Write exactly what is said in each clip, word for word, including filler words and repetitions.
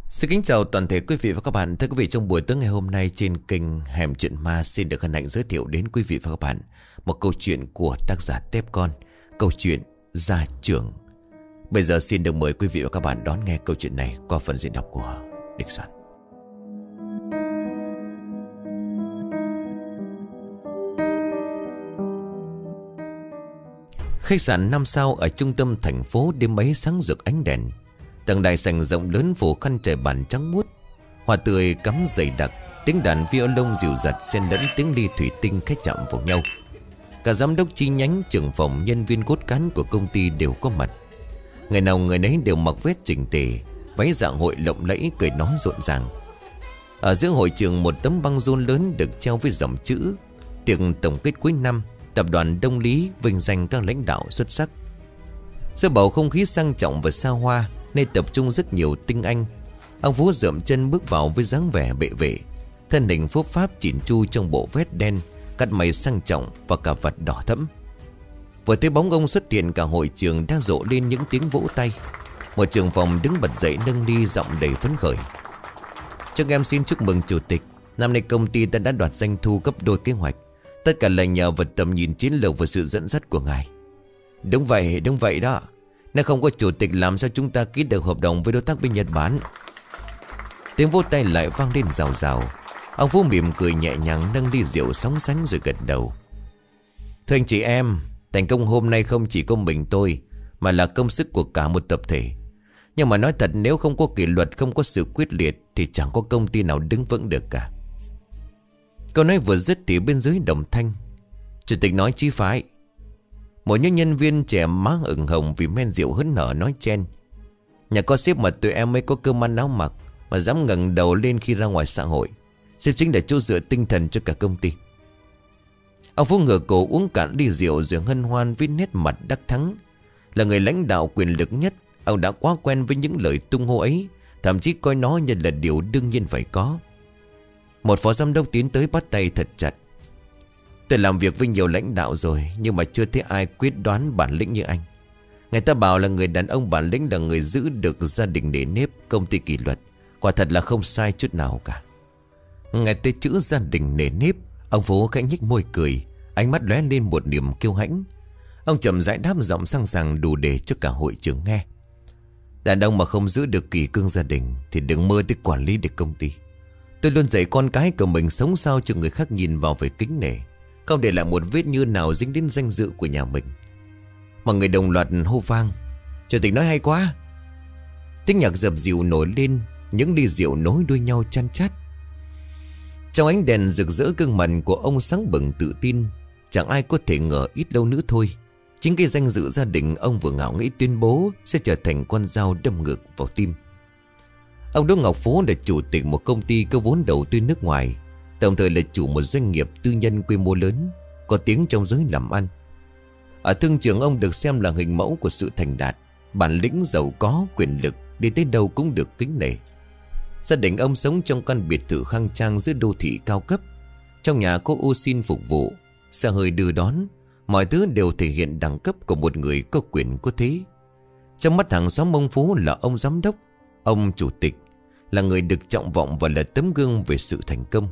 Xin kính chào toàn thể quý vị và các bạn. Thưa quý vị, trong buổi tối ngày hôm nay trên kênh Hẻm Chuyện Ma xin được hân hạnh giới thiệu đến quý vị và các bạn một câu chuyện của tác giả Tép Con, câu chuyện Gia Trưởng. Bây giờ xin được mời quý vị và các bạn đón nghe câu chuyện này qua phần diễn đọc của Địch Soạn. Khách sạn năm sao ở trung tâm thành phố đêm ấy sáng rực ánh đèn. Tầng đại sảnh rộng lớn phủ khăn trải bàn trắng muốt, hoa tươi cắm dày đặc, tiếng đàn violon dịu dặt xen lẫn tiếng ly thủy tinh khách chạm vào nhau. Cả giám đốc chi nhánh, trưởng phòng, nhân viên cốt cán của công ty đều có mặt. Người nào người nấy đều mặc vest chỉnh tề, váy dạng hội lộng lẫy, cười nói rộn ràng. Ở giữa hội trường một tấm băng rôn lớn được treo với dòng chữ: tiệc tổng kết cuối năm, tập đoàn Đông Lý vinh danh các lãnh đạo xuất sắc. Giữa bầu không khí sang trọng và xa hoa, nơi tập trung rất nhiều tinh anh, ông Phú dậm chân bước vào với dáng vẻ bệ vệ, thân hình phúc pháp chỉn chu trong bộ vest đen, cắt mày sang trọng và cà vạt đỏ thẫm. Vừa thấy bóng ông xuất hiện, cả hội trường đang rộ lên những tiếng vỗ tay. Một trưởng phòng đứng bật dậy nâng ly, giọng đầy phấn khởi: "Chúng em xin chúc mừng chủ tịch, năm nay công ty ta đã đoạt doanh thu gấp đôi kế hoạch. Tất cả là nhờ vào tầm nhìn chiến lược và sự dẫn dắt của ngài." "Đúng vậy, đúng vậy đó. Nếu không có chủ tịch làm sao chúng ta ký được hợp đồng với đối tác bên Nhật Bản?" Tiếng vỗ tay lại vang lên rào rào. Ông Phú mỉm cười nhẹ nhàng nâng ly rượu sóng sánh rồi gật đầu: "Thưa anh chị em, thành công hôm nay không chỉ có mình tôi, mà là công sức của cả một tập thể. Nhưng mà nói thật, nếu không có kỷ luật, không có sự quyết liệt thì chẳng có công ty nào đứng vững được cả." Câu nói vừa dứt thì bên dưới đồng thanh: "Chủ tịch nói chí phải." Một những nhân viên trẻ má ửng hồng vì men rượu hớn nở nói chen: "Nhà có sếp mà tụi em mới có cơm ăn áo mặc, mà dám ngẩng đầu lên khi ra ngoài xã hội. Sếp chính là chỗ dựa tinh thần cho cả công ty." Ông Phú ngửa cổ uống cạn ly rượu rồi hân hoan với nét mặt đắc thắng. Là người lãnh đạo quyền lực nhất, ông đã quá quen với những lời tung hô ấy, thậm chí coi nó như là điều đương nhiên phải có. Một phó giám đốc tiến tới bắt tay thật chặt: "Tôi làm việc với nhiều lãnh đạo rồi, nhưng mà chưa thấy ai quyết đoán bản lĩnh như anh. Người ta bảo là người đàn ông bản lĩnh là người giữ được gia đình nề nếp, công ty kỷ luật. Quả thật là không sai chút nào cả." Nghe tới chữ gia đình nề nếp, ông Phú khẽ nhếch môi cười, ánh mắt lóe lên một niềm kiêu hãnh. Ông chậm rãi đáp, giọng sang sảng đủ để cho cả hội trường nghe: "Đàn ông mà không giữ được kỷ cương gia đình thì đừng mơ tới quản lý được công ty. Tôi luôn dạy con cái của mình sống sao cho người khác nhìn vào với kính nể, không để lại một vết nhơ nào dính đến danh dự của nhà mình." Mọi người đồng loạt hô vang: "Chủ tịch nói hay quá!" Tiếng nhạc dập dìu nổi lên, những ly rượu nối đuôi nhau chan chát. Trong ánh đèn rực rỡ, gương mặt của ông sáng bừng tự tin. Chẳng ai có thể ngờ ít lâu nữa thôi, chính cái danh dự gia đình ông vừa ngạo nghĩ tuyên bố sẽ trở thành con dao đâm ngược vào tim. Ông Đỗ Ngọc Phú là chủ tịch một công ty có vốn đầu tư nước ngoài, đồng thời là chủ một doanh nghiệp tư nhân quy mô lớn, có tiếng trong giới làm ăn. Ở thương trường, ông được xem là hình mẫu của sự thành đạt, bản lĩnh, giàu có, quyền lực, đi tới đâu cũng được kính nể. Gia đình ông sống trong căn biệt thự khang trang giữa đô thị cao cấp. Trong nhà có ô xin phục vụ, xe hơi đưa đón, mọi thứ đều thể hiện đẳng cấp của một người có quyền có thế. Trong mắt hàng xóm, ông Phú là ông giám đốc, ông chủ tịch, là người được trọng vọng và là tấm gương về sự thành công.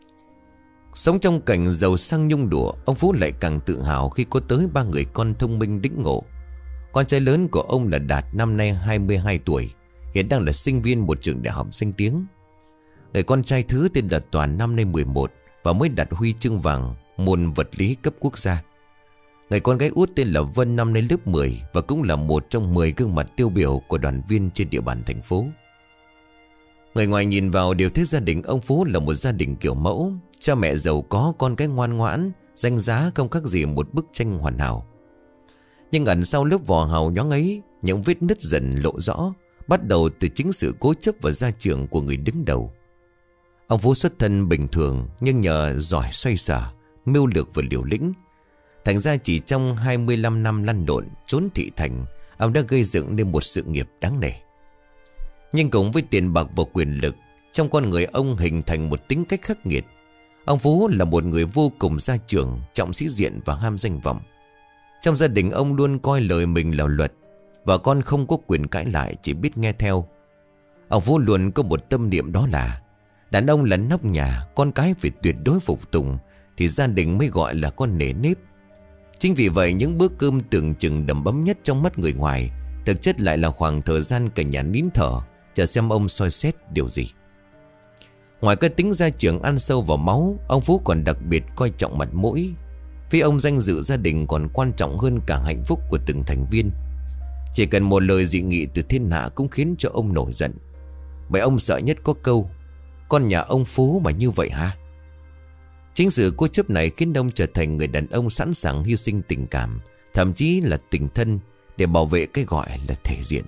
Sống trong cảnh giàu sang nhung đùa, ông Phú lại càng tự hào khi có tới ba người con thông minh đĩnh ngộ. Con trai lớn của ông là Đạt, năm nay hai mươi hai tuổi, hiện đang là sinh viên một trường đại học danh tiếng. Người con trai thứ tên là Toàn, năm nay mười một và mới đạt huy chương vàng môn vật lý cấp quốc gia. Người con gái út tên là Vân, năm nay lớp mười và cũng là một trong mười gương mặt tiêu biểu của đoàn viên trên địa bàn thành phố. Người ngoài nhìn vào đều thấy gia đình ông Phú là một gia đình kiểu mẫu, cha mẹ giàu có, con cái ngoan ngoãn, danh giá không khác gì một bức tranh hoàn hảo. Nhưng ẩn sau lớp vỏ hào nhoáng ấy, những vết nứt dần lộ rõ, bắt đầu từ chính sự cố chấp và gia trưởng của người đứng đầu. Ông Phú xuất thân bình thường, nhưng nhờ giỏi xoay sở, mưu lược và liều lĩnh, thành ra chỉ trong hai mươi lăm năm lăn lộn trốn thị thành, ông đã gây dựng nên một sự nghiệp đáng nể. Nhưng cùng với tiền bạc và quyền lực, trong con người ông hình thành một tính cách khắc nghiệt. Ông Phú là một người vô cùng gia trưởng, trọng sĩ diện và ham danh vọng. Trong gia đình ông luôn coi lời mình là luật, và con không có quyền cãi lại, chỉ biết nghe theo. Ông Phú luôn có một tâm niệm, đó là đàn ông là nóc nhà, con cái phải tuyệt đối phục tùng thì gia đình mới gọi là con nề nếp. Chính vì vậy những bữa cơm tưởng chừng đầm bấm nhất trong mắt người ngoài, thực chất lại là khoảng thời gian cả nhà nín thở chờ xem ông soi xét điều gì. Ngoài cái tính gia trưởng ăn sâu vào máu, ông Phú còn đặc biệt coi trọng mặt mũi. Vì ông danh dự gia đình còn quan trọng hơn cả hạnh phúc của từng thành viên. Chỉ cần một lời dị nghị từ thiên hạ cũng khiến cho ông nổi giận. Bởi ông sợ nhất có câu: con nhà ông Phú mà như vậy hả? Chính sự cố chấp này khiến ông trở thành người đàn ông sẵn sàng hy sinh tình cảm, thậm chí là tình thân, để bảo vệ cái gọi là thể diện.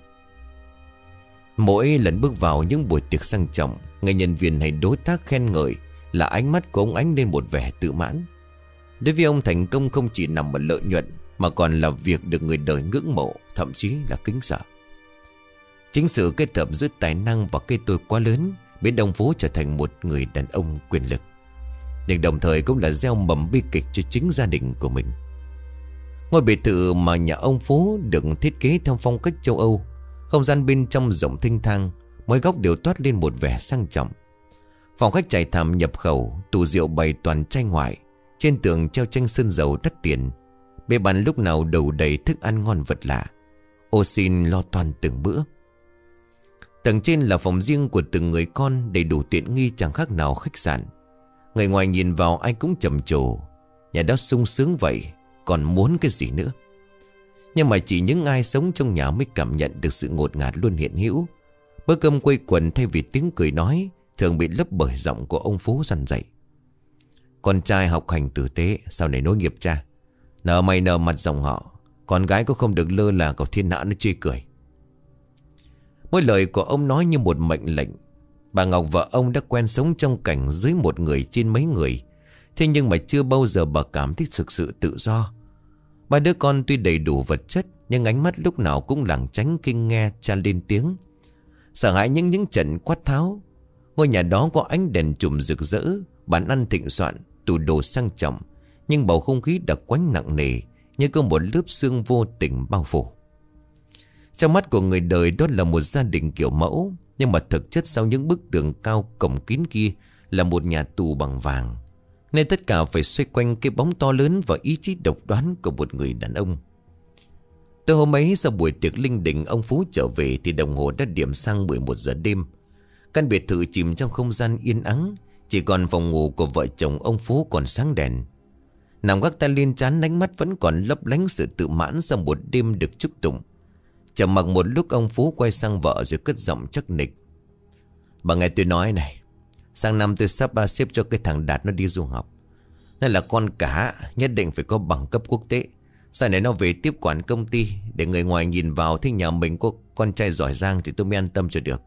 Mỗi lần bước vào những buổi tiệc sang trọng, người nhân viên hay đối tác khen ngợi là ánh mắt của ông ánh lên một vẻ tự mãn. Đối với ông, thành công không chỉ nằm ở lợi nhuận, mà còn là việc được người đời ngưỡng mộ, thậm chí là kính sợ. Chính sự kết hợp giữa tài năng và cái tôi quá lớn biến ông Phú trở thành một người đàn ông quyền lực, nhưng đồng thời cũng là gieo mầm bi kịch cho chính gia đình của mình. Ngôi biệt thự mà nhà ông Phú được thiết kế theo phong cách châu Âu. Không gian bên trong rộng thênh thang, mỗi góc đều toát lên một vẻ sang trọng. Phòng khách trải thảm nhập khẩu, tủ rượu bày toàn chai ngoại, trên tường treo tranh sơn dầu đắt tiền. Bề bàn lúc nào đầu đầy thức ăn ngon vật lạ. Ô xin lo toan từng bữa. Tầng trên là phòng riêng của từng người con, đầy đủ tiện nghi chẳng khác nào khách sạn. Người ngoài nhìn vào ai cũng trầm trồ, nhà đó sung sướng vậy, còn muốn cái gì nữa. Nhưng mà chỉ những ai sống trong nhà mới cảm nhận được sự ngột ngạt luôn hiện hữu. Bữa cơm quây quần thay vì tiếng cười nói thường bị lấp bởi giọng của ông Phú dằn dạy: con trai học hành tử tế, sau này nối nghiệp cha. Nợ mày nợ mặt dòng họ, con gái cũng không được lơ là, có thiên hạ nó chê cười. Mỗi lời của ông nói như một mệnh lệnh. Bà Ngọc vợ ông đã quen sống trong cảnh dưới một người trên mấy người. Thế nhưng mà chưa bao giờ bà cảm thấy thực sự tự do. Ba đứa con tuy đầy đủ vật chất, nhưng ánh mắt lúc nào cũng lảng tránh khi nghe cha lên tiếng. Sợ hãi những những trận quát tháo. Ngôi nhà đó có ánh đèn chùm rực rỡ, bàn ăn thịnh soạn, tủ đồ sang trọng, nhưng bầu không khí đặc quánh nặng nề, như có một lớp sương vô tình bao phủ. Trong mắt của người đời đó là một gia đình kiểu mẫu, nhưng mà thực chất sau những bức tường cao cổng kín kia là một nhà tù bằng vàng, nên tất cả phải xoay quanh cái bóng to lớn và ý chí độc đoán của một người đàn ông. Từ hôm ấy, sau buổi tiệc linh đình, ông Phú trở về thì đồng hồ đã điểm sang mười một giờ đêm. Căn biệt thự chìm trong không gian yên ắng, chỉ còn phòng ngủ của vợ chồng ông Phú còn sáng đèn. Nằm gác tay lên trán, ánh mắt vẫn còn lấp lánh sự tự mãn sau một đêm được chúc tụng. Trầm mặc một lúc, ông Phú quay sang vợ rồi cất giọng chắc nịch: bà nghe tôi nói này, sang năm tôi sắp xếp cho cái thằng Đạt nó đi du học. Nó là con cả, nhất định phải có bằng cấp quốc tế. Sau này nó về tiếp quản công ty, để người ngoài nhìn vào thấy nhà mình có con trai giỏi giang thì tôi mới an tâm cho được.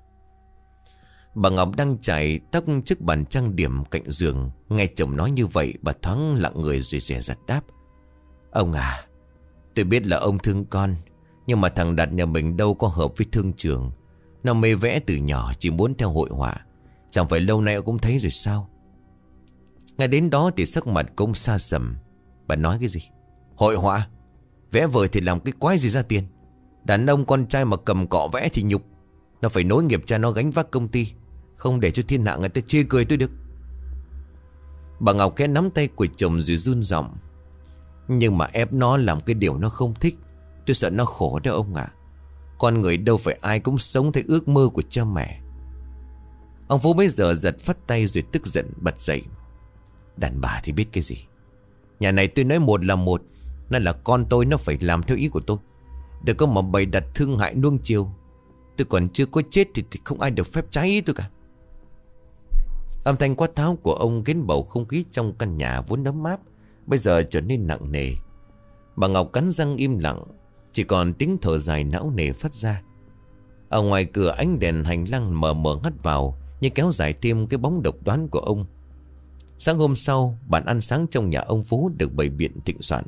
Bà Ngọc đang chải tóc trước bàn trang điểm cạnh giường, nghe chồng nói như vậy, bà thoáng lặng người rồi dè dặt đáp: ông à, tôi biết là ông thương con, nhưng mà thằng Đạt nhà mình đâu có hợp với thương trường. Nó mê vẽ từ nhỏ, chỉ muốn theo hội họa. Chẳng phải lâu nay cũng thấy rồi sao? Ngay đến đó thì sắc mặt cũng xa sầm. Bà nói cái gì? Hội họa? Vẽ vời thì làm cái quái gì ra tiền? Đàn ông con trai mà cầm cọ vẽ thì nhục. Nó phải nối nghiệp cha nó gánh vác công ty, không để cho thiên hạ người ta chê cười tôi được. Bà Ngọc khẽ nắm tay của chồng rồi run giọng: nhưng mà ép nó làm cái điều nó không thích, tôi sợ nó khổ đó ông ạ. Con người đâu phải ai cũng sống theo ước mơ của cha mẹ. Ông Phú bây giờ giật phắt tay rồi tức giận bật dậy: đàn bà thì biết cái gì? Nhà này tôi nói một là một. Nó là con tôi, nó phải làm theo ý của tôi. Đừng có mà bày đặt thương hại nuông chiều. Tôi còn chưa có chết thì, thì không ai được phép trái ý tôi cả. Âm thanh quát tháo của ông khiến bầu không khí trong căn nhà vốn ấm áp bây giờ trở nên nặng nề. Bà Ngọc cắn răng im lặng, chỉ còn tiếng thở dài não nề phát ra. Ở ngoài cửa, ánh đèn hành lang mờ mờ hắt vào, như kéo dài thêm cái bóng độc đoán của ông. Sáng hôm sau, bàn ăn sáng trong nhà ông Phú được bày biện thịnh soạn.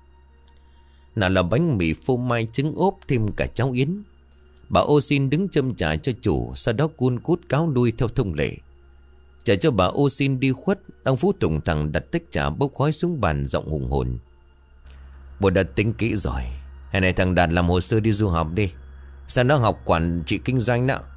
Nào là bánh mì phô mai trứng ốp thêm cả cháo yến. Bà Ô Xin đứng châm trà cho chủ, sau đó cuôn cút cáo lui theo thông lệ. Chờ cho bà Ô Xin đi khuất, ông Phú tùng thẳng đặt tách trà bốc khói xuống bàn, giọng hùng hồn: bố đã tính kỹ rồi. Hè này thằng Đạt làm hồ sơ đi du học đi. Sao nó học quản trị kinh doanh đó.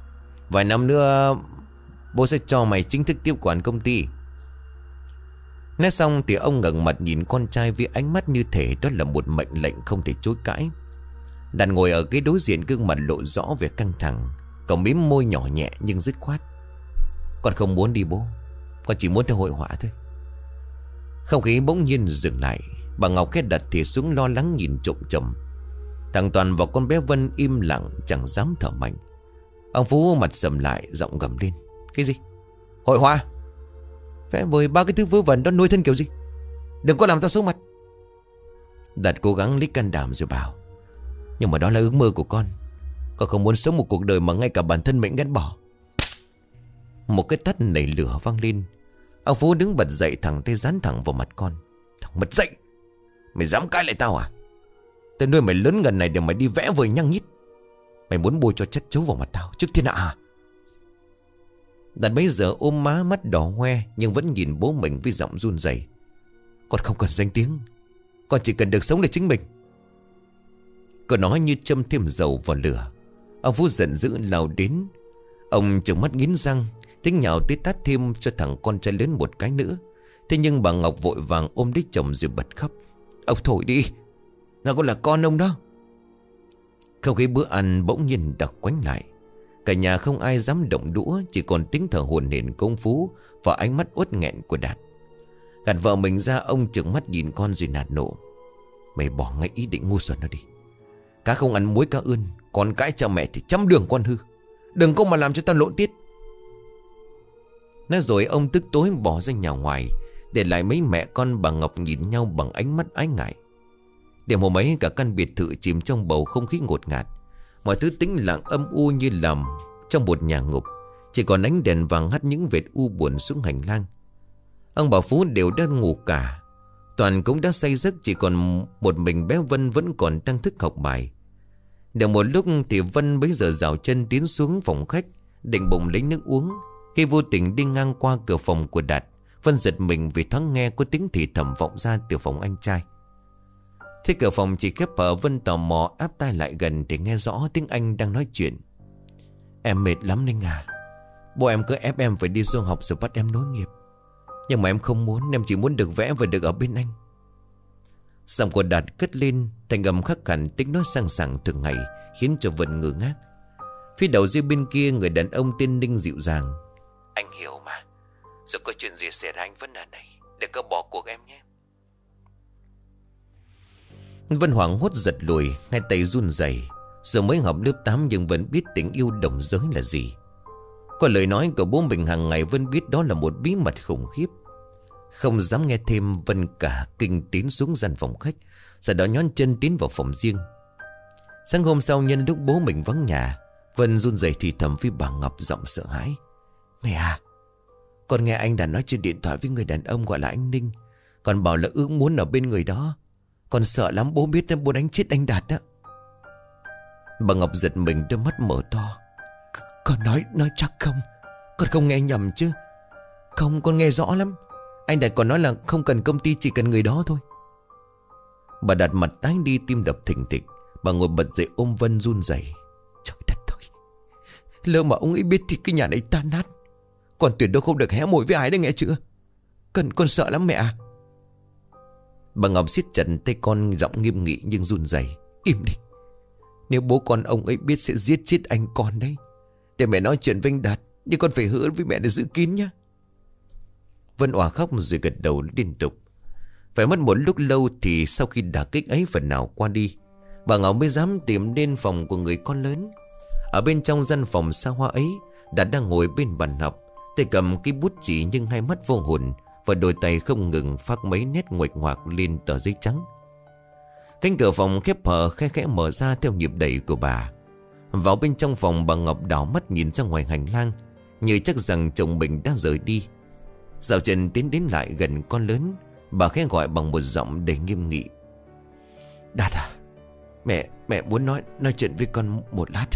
Vài năm nữa bố sẽ cho mày chính thức tiếp quản công ty. Nói xong thì ông ngẩng mặt nhìn con trai với ánh mắt như thể đó là một mệnh lệnh không thể chối cãi. Đạt ngồi ở ghế đối diện, gương mặt lộ rõ vẻ căng thẳng. Cậu mím môi nhỏ nhẹ nhưng dứt khoát. Con không muốn đi bố, con chỉ muốn theo hội họa thôi. Không khí bỗng nhiên dừng lại. Bà Ngọc khẽ đặt thì xuống lo lắng nhìn trộm chồng. Thằng Toàn và con bé Vân im lặng chẳng dám thở mạnh. Ông Phú mặt sầm lại, giọng gầm lên. Cái gì? Hội họa? Vẽ vời ba cái thứ vớ vẩn đó nuôi thân kiểu gì? Đừng có làm tao xấu mặt. Đạt cố gắng lấy can đảm rồi bảo. Nhưng mà đó là ước mơ của con. Con không muốn sống một cuộc đời mà ngay cả bản thân mình ghét bỏ. Một cái tát nảy lửa vang lên. Ông Phú đứng bật dậy, thẳng tay dán thẳng vào mặt con. Thằng mất dậy, mày dám cãi lại tao à? Tao nuôi mày lớn gần này để mày đi vẽ vời nhăng nhít. Mày muốn bôi cho chất chấu vào mặt tao trước thiên hạ à? Đạt bấy giờ ôm má, mắt đỏ hoe, nhưng vẫn nhìn bố mình với giọng run rẩy. Con không cần danh tiếng, con chỉ cần được sống để chính mình. Câu nói như châm thêm dầu vào lửa. Ông Phú giận dữ lao đến. Ông trợn mắt nghiến răng, tính nhào tới tát thêm cho thằng con trai lớn một cái nữa. Thế nhưng bà Ngọc vội vàng ôm lấy chồng rồi bật khóc. Ông thôi đi, nào con là con ông đó. Không khí bữa ăn bỗng nhiên đặc quánh lại. Cả nhà không ai dám động đũa, chỉ còn tiếng thở hổn hển công Phú và ánh mắt uất nghẹn của Đạt. Gạt vợ mình ra, ông trừng mắt nhìn con rồi nạt nộ. Mày bỏ ngay ý định ngu xuẩn đó đi. Cá không ăn muối cá ươn, con cãi cha mẹ thì trăm đường con hư. Đừng có mà làm cho tao lỗ tiết. Nói rồi ông tức tối bỏ ra nhà ngoài, để lại mấy mẹ con bà Ngọc nhìn nhau bằng ánh mắt ái ngại. Đêm hôm ấy cả căn biệt thự chìm trong bầu không khí ngột ngạt. Mọi thứ tĩnh lặng âm u như làm trong một nhà ngục. Chỉ còn ánh đèn vàng hắt những vệt u buồn xuống hành lang. Ông bà Phú đều đã ngủ cả. Toàn cũng đã say giấc, chỉ còn một mình bé Vân vẫn còn đang thức học bài. Được một lúc thì Vân bấy giờ rào chân tiến xuống phòng khách, định bụng lấy nước uống. Khi vô tình đi ngang qua cửa phòng của Đạt, Vân giật mình vì thoáng nghe có tiếng thì thầm vọng ra từ phòng anh trai. Thế cửa phòng chỉ khép hờ, Vân tò mò áp tai lại gần để nghe rõ tiếng anh đang nói chuyện. Em mệt lắm Ninh à. Bố em cứ ép em phải đi du học rồi bắt em nối nghiệp. Nhưng mà em không muốn, em chỉ muốn được vẽ và được ở bên anh. Giọng của Đạt cất lên, thành âm khắc hẳn tiếng nói sang sảng thường ngày, khiến cho Vân ngơ ngác. Phía đầu dây bên kia, người đàn ông tên Ninh dịu dàng. Anh hiểu mà. Dù có chuyện gì xảy ra anh vẫn ở đây. Đừng có bỏ cuộc em nhé. Vân hoảng hốt giật lùi, hai tay run rẩy. Giờ mới học lớp tám nhưng vẫn biết tình yêu đồng giới là gì. Qua lời nói của bố mình hàng ngày, Vân biết đó là một bí mật khủng khiếp. Không dám nghe thêm, Vân cả kinh tiến xuống gian phòng khách, sau đó nhón chân tiến vào phòng riêng. Sáng hôm sau, nhân lúc bố mình vắng nhà, Vân run rẩy thì thầm với bà Ngọc giọng sợ hãi. Mẹ à, con nghe anh đã nói trên điện thoại với người đàn ông gọi là anh Ninh. Còn bảo là ước muốn ở bên người đó. Con sợ lắm, bố biết bố đánh chết anh Đạt đó. Bà Ngọc giật mình, đôi mắt mở to. Con nói, nói chắc không? Con không nghe nhầm chứ? Không, con nghe rõ lắm. Anh Đạt còn nói là không cần công ty, chỉ cần người đó thôi. Bà Đạt mặt tái đi, tim đập thình thịch. Bà ngồi bật dậy ôm Vân run rẩy. Trời đất ơi, lỡ mà ông ấy biết thì cái nhà này tan nát. Con tuyệt đối không được hé môi với ai đấy, nghe chưa? Con, con sợ lắm mẹ à. Bà Ngọc siết chặt tay con, giọng nghiêm nghị nhưng run rẩy. Im đi. Nếu bố con ông ấy biết sẽ giết chết anh con đấy. Để mẹ nói chuyện với anh Đạt, nhưng con phải hứa với mẹ để giữ kín nhá. Vân òa khóc rồi gật đầu liên tục. Phải mất một lúc lâu thì sau khi đả kích ấy phần nào qua đi, bà Ngọc mới dám tìm đến phòng của người con lớn. Ở bên trong gian phòng xa hoa ấy, Đạt đang ngồi bên bàn học, tay cầm cái bút chỉ nhưng hai mắt vô hồn, và đôi tay không ngừng phác mấy nét nguệch ngoạc lên tờ giấy trắng. Cánh cửa phòng khép hờ khẽ khẽ mở ra theo nhịp đẩy của bà. Vào bên trong phòng, bà Ngọc đảo mắt nhìn ra ngoài hành lang, như chắc rằng chồng mình đã rời đi. Dạo chân tiến đến lại gần con lớn, bà khẽ gọi bằng một giọng đầy nghiêm nghị. Đạt à, Mẹ, mẹ muốn nói nói chuyện với con một lát.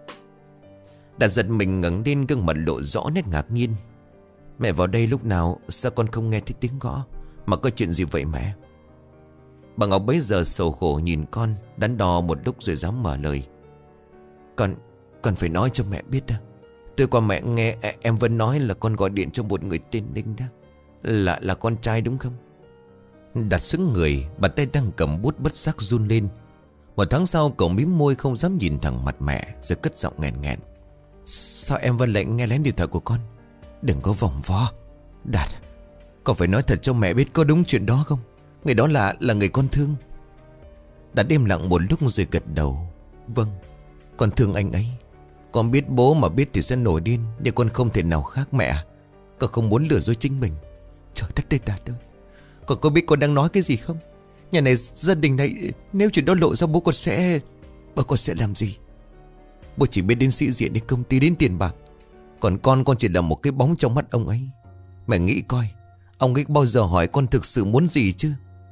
Đạt giật mình ngẩng lên, gương mặt lộ rõ nét ngạc nhiên. Mẹ vào đây lúc nào, sao con không nghe thấy tiếng gõ? Mà có chuyện gì vậy mẹ? Bà Ngọc bấy giờ sầu khổ nhìn con, đắn đo một lúc rồi dám mở lời. Con, con phải nói cho mẹ biết đó. Tôi qua mẹ nghe em Vân nói là con gọi điện cho một người tên Ninh đó. Là là con trai đúng không? Đạt sững người, bàn tay đang cầm bút bất giác run lên. Một tháng sau cậu mím môi không dám nhìn thẳng mặt mẹ, rồi cất giọng nghẹn nghẹn. Sao em Vân lại nghe lén điện thoại của con? Đừng có vòng vo. Đạt, con phải nói thật cho mẹ biết có đúng chuyện đó không? Người đó là là người con thương. Đạt im lặng một lúc rồi gật đầu. Vâng, con thương anh ấy. Con biết bố mà biết thì sẽ nổi điên, nhưng con không thể nào khác mẹ. Con không muốn lừa dối chính mình. Trời đất ơi Đạt ơi, con có biết con đang nói cái gì không? Nhà này, gia đình này, nếu chuyện đó lộ ra bố con sẽ... Bố con sẽ làm gì? Bố chỉ biết đến sĩ diện, đến công ty, đến tiền bạc. Còn con, con chỉ là một cái bóng trong mắt ông ấy. Mẹ nghĩ coi, ông ấy bao giờ hỏi con thực sự muốn gì chứ?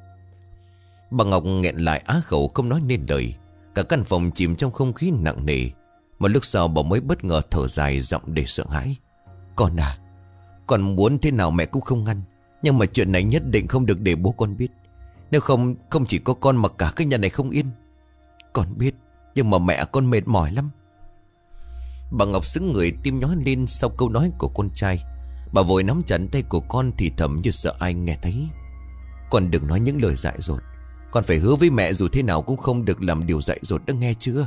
Bà Ngọc nghẹn lại á khẩu không nói nên lời. Cả căn phòng chìm trong không khí nặng nề. Một lúc sau bà mới bất ngờ thở dài, giọng để sợ hãi. Con à, con muốn thế nào mẹ cũng không ngăn, nhưng mà chuyện này nhất định không được để bố con biết. Nếu không, không chỉ có con mà cả cái nhà này không yên. Con biết, nhưng mà mẹ con mệt mỏi lắm. Bà Ngọc sững người, tim nhói lên sau câu nói của con trai. Bà vội nắm chặt tay của con thì thầm như sợ ai nghe thấy. Con đừng nói những lời dại dột. Con phải hứa với mẹ dù thế nào cũng không được làm điều dại dột đã nghe chưa?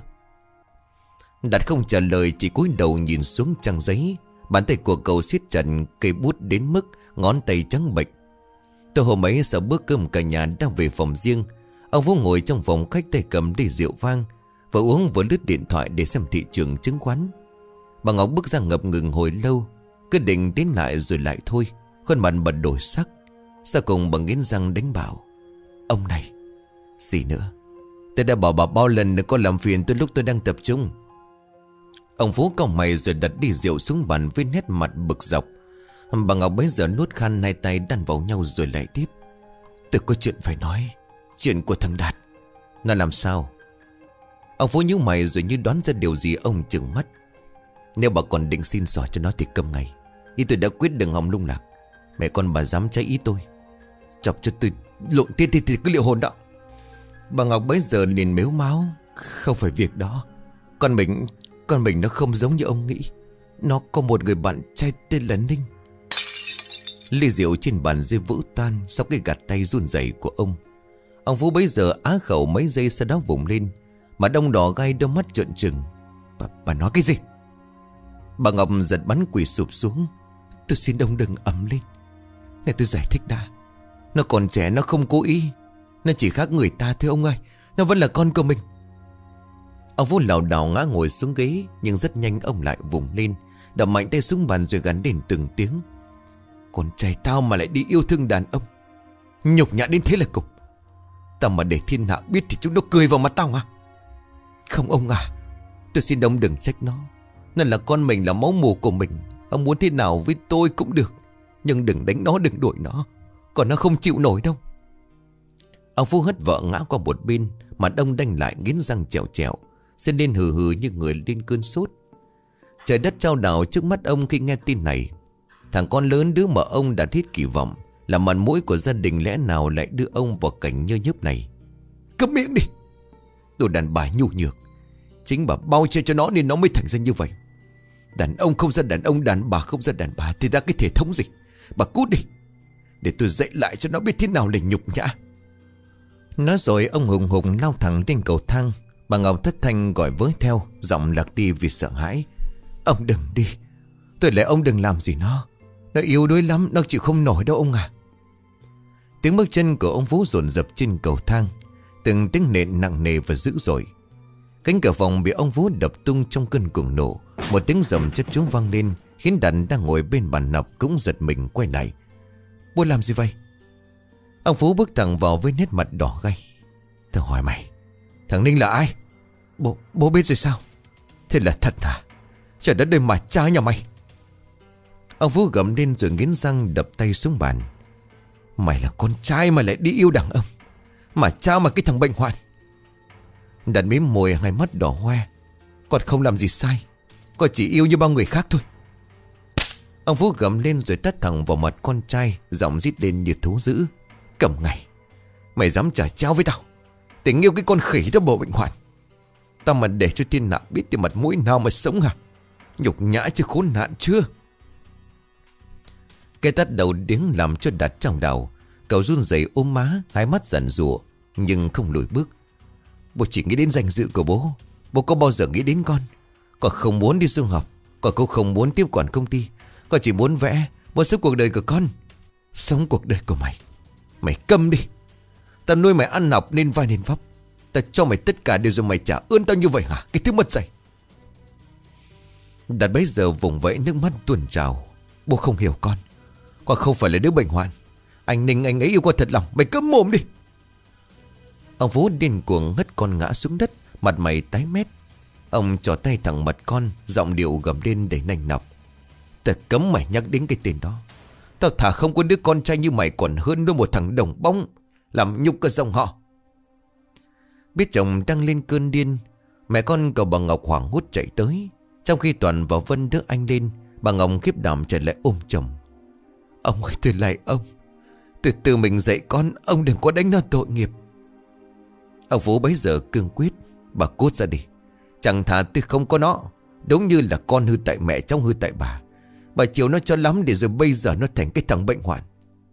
Đạt không trả lời, chỉ cúi đầu nhìn xuống trang giấy. Bàn tay của cậu siết chặt cây bút đến mức ngón tay trắng bệch. Từ hôm ấy sau bữa cơm cả nhà đang về phòng riêng, ông Vũ ngồi trong phòng khách tay cầm ly rượu vang, vừa uống vừa lướt điện thoại để xem thị trường chứng khoán. Bà Ngọc bước ra ngập ngừng hồi lâu, cứ định tiến lại rồi lại thôi. Khuôn mặt bật đổi sắc. Sau cùng bà nghiến răng đánh bảo: Ông này, gì nữa? Tôi đã bảo bà bao lần đừng có làm phiền tôi lúc tôi đang tập trung. Ông Phú cau mày rồi đặt đi rượu xuống bàn với nét mặt bực dọc. Bà Ngọc bấy giờ nuốt khăn, hai tay đan vào nhau rồi lại tiếp: Tôi có chuyện phải nói. Chuyện của thằng Đạt. Nó làm sao? Ông Phú nhíu mày rồi như đoán ra điều gì, ông trừng mắt: Nếu bà còn định xin xỏ cho nó thì cầm ngay. Ý tôi đã quyết, đừng hòng lung lạc. Mẹ con bà dám trái ý tôi, chọc cho tôi lộn tiên thì, thì cứ liệu hồn đó. Bà Ngọc bấy giờ liền mếu máo: Không phải việc đó. Con mình Con mình nó không giống như ông nghĩ. Nó có một người bạn trai tên là Ninh. Ly rượu trên bàn rơi vỡ tan sau cái gạt tay run rẩy của ông. Ông Phú bấy giờ á khẩu mấy giây, sau đó vùng lên, mà đông đỏ gai, đôi mắt trợn trừng. Bà, bà nói cái gì? Bà Ngọc giật bắn quỳ sụp xuống: Tôi xin ông đừng ầm lên. Để tôi giải thích đã. Nó còn trẻ, nó không cố ý. Nó chỉ khác người ta thôi ông ơi. Nó vẫn là con của mình. Ông Vũ lảo đảo ngã ngồi xuống ghế, nhưng rất nhanh ông lại vùng lên, đập mạnh tay xuống bàn rồi gắn đến từng tiếng: Con trai tao mà lại đi yêu thương đàn ông, nhục nhã đến thế là cùng. Tao mà để thiên hạ biết thì chúng nó cười vào mặt tao à? Không ông à, tôi xin ông đừng trách nó. Nó là con mình, là máu mủ của mình. Ông muốn thế nào với tôi cũng được, nhưng đừng đánh nó, đừng đuổi nó. Còn nó không chịu nổi đâu. Ông Phú hất vợ ngã qua một bên, mà đông đanh lại nghiến răng trèo trèo, xen lên hừ hừ như người lên cơn sốt. Trời đất trao đảo trước mắt ông khi nghe tin này. Thằng con lớn, đứa mà ông đã thiết kỳ vọng, là mặt mũi của gia đình, lẽ nào lại đưa ông vào cảnh nhơ nhớp này? Câm miệng đi! Đồ đàn bà nhu nhược. Chính bà bao che cho nó nên nó mới thành ra như vậy. Đàn ông không ra đàn ông, đàn bà không ra đàn bà, thì ra cái thể thống gì? Bà cút đi, để tôi dạy lại cho nó biết thế nào là nhục nhã. Nói rồi ông hùng hùng lao thẳng lên cầu thang. Bà Ngọc thất thanh gọi với theo, giọng lạc đi vì sợ hãi: Ông đừng đi. Tôi lẽ ông đừng làm gì nó. Nó yếu đuối lắm, nó chịu không nổi đâu ông à. Tiếng bước chân của ông Vũ dồn dập trên cầu thang, từng tiếng nện nặng nề và dữ dội. Cánh cửa phòng bị ông Vũ đập tung trong cơn cuồng nộ. Một tiếng rầm chất chúa vang lên, khiến Đạt đang ngồi bên bàn nọc cũng giật mình quay lại. Bố làm gì vậy? Ông Phú bước thẳng vào với nét mặt đỏ gay. Tôi hỏi mày, thằng Ninh là ai? Bố, bố biết rồi sao? Thế là thật à? Trời đất ơi mà cha nhà mày! Ông Phú gầm lên rồi nghiến răng đập tay xuống bàn. Mày là con trai mà lại đi yêu đàn ông, mà cha mà cái thằng bệnh hoạn. Đạt mím môi, hai mắt đỏ hoe. Con không làm gì sai, con chỉ yêu như bao người khác thôi. Ông Phú gầm lên rồi tát thẳng vào mặt con trai, giọng rít lên như thú dữ: Cầm ngay! Mày dám trả trao với tao? Tình yêu cái con khỉ đó, bộ bệnh hoạn. Tao mà để cho thiên hạ biết thì mặt mũi nào mà sống hả? Nhục nhã chứ khốn nạn chưa. Cái tát đầu điếng làm cho Đạt trong đầu. Cậu run rẩy ôm má, hai mắt giận dụa nhưng không lùi bước. Bố chỉ nghĩ đến danh dự của bố. Bố có bao giờ nghĩ đến con? Con không muốn đi du học. Con cũng không muốn tiếp quản công ty. Con chỉ muốn vẽ, muốn sống cuộc đời của con. Sống cuộc đời của mày. Mày câm đi. Tao nuôi mày ăn học nên vai nên vóc. Tao cho mày tất cả đều rồi mày trả ơn tao như vậy hả? Cái thứ mất dạy. Đạt bấy giờ vùng vẫy nước mắt tuôn trào. Bố không hiểu con. Con không phải là đứa bệnh hoạn. Anh Ninh anh ấy yêu con thật lòng. Mày cấm mồm đi. Ông Phú điên cuồng hất con ngã xuống đất. Mặt mày tái mét. Ông trỏ tay thẳng mặt con, giọng điệu gầm lên đầy nành nọc. Tao cấm mày nhắc đến cái tên đó. Tao thà không có đứa con trai như mày còn hơn đôi một thằng đồng bóng làm nhục cả dòng họ. Biết chồng đang lên cơn điên, mẹ con cậu bà Ngọc hoảng hốt chạy tới. Trong khi Toàn và Vân đỡ anh lên, bà Ngọc khiếp đảm chạy lại ôm chồng. Ông ơi, tôi lạy ông, từ từ mình dạy con, ông đừng có đánh nó tội nghiệp. Ông Phú bấy giờ cương quyết. Bà cút ra đi. Chẳng thà tôi không có nó. Đúng như là con hư tại mẹ, cháu hư tại bà. Bà chiều nó cho lắm để rồi bây giờ nó thành cái thằng bệnh hoạn.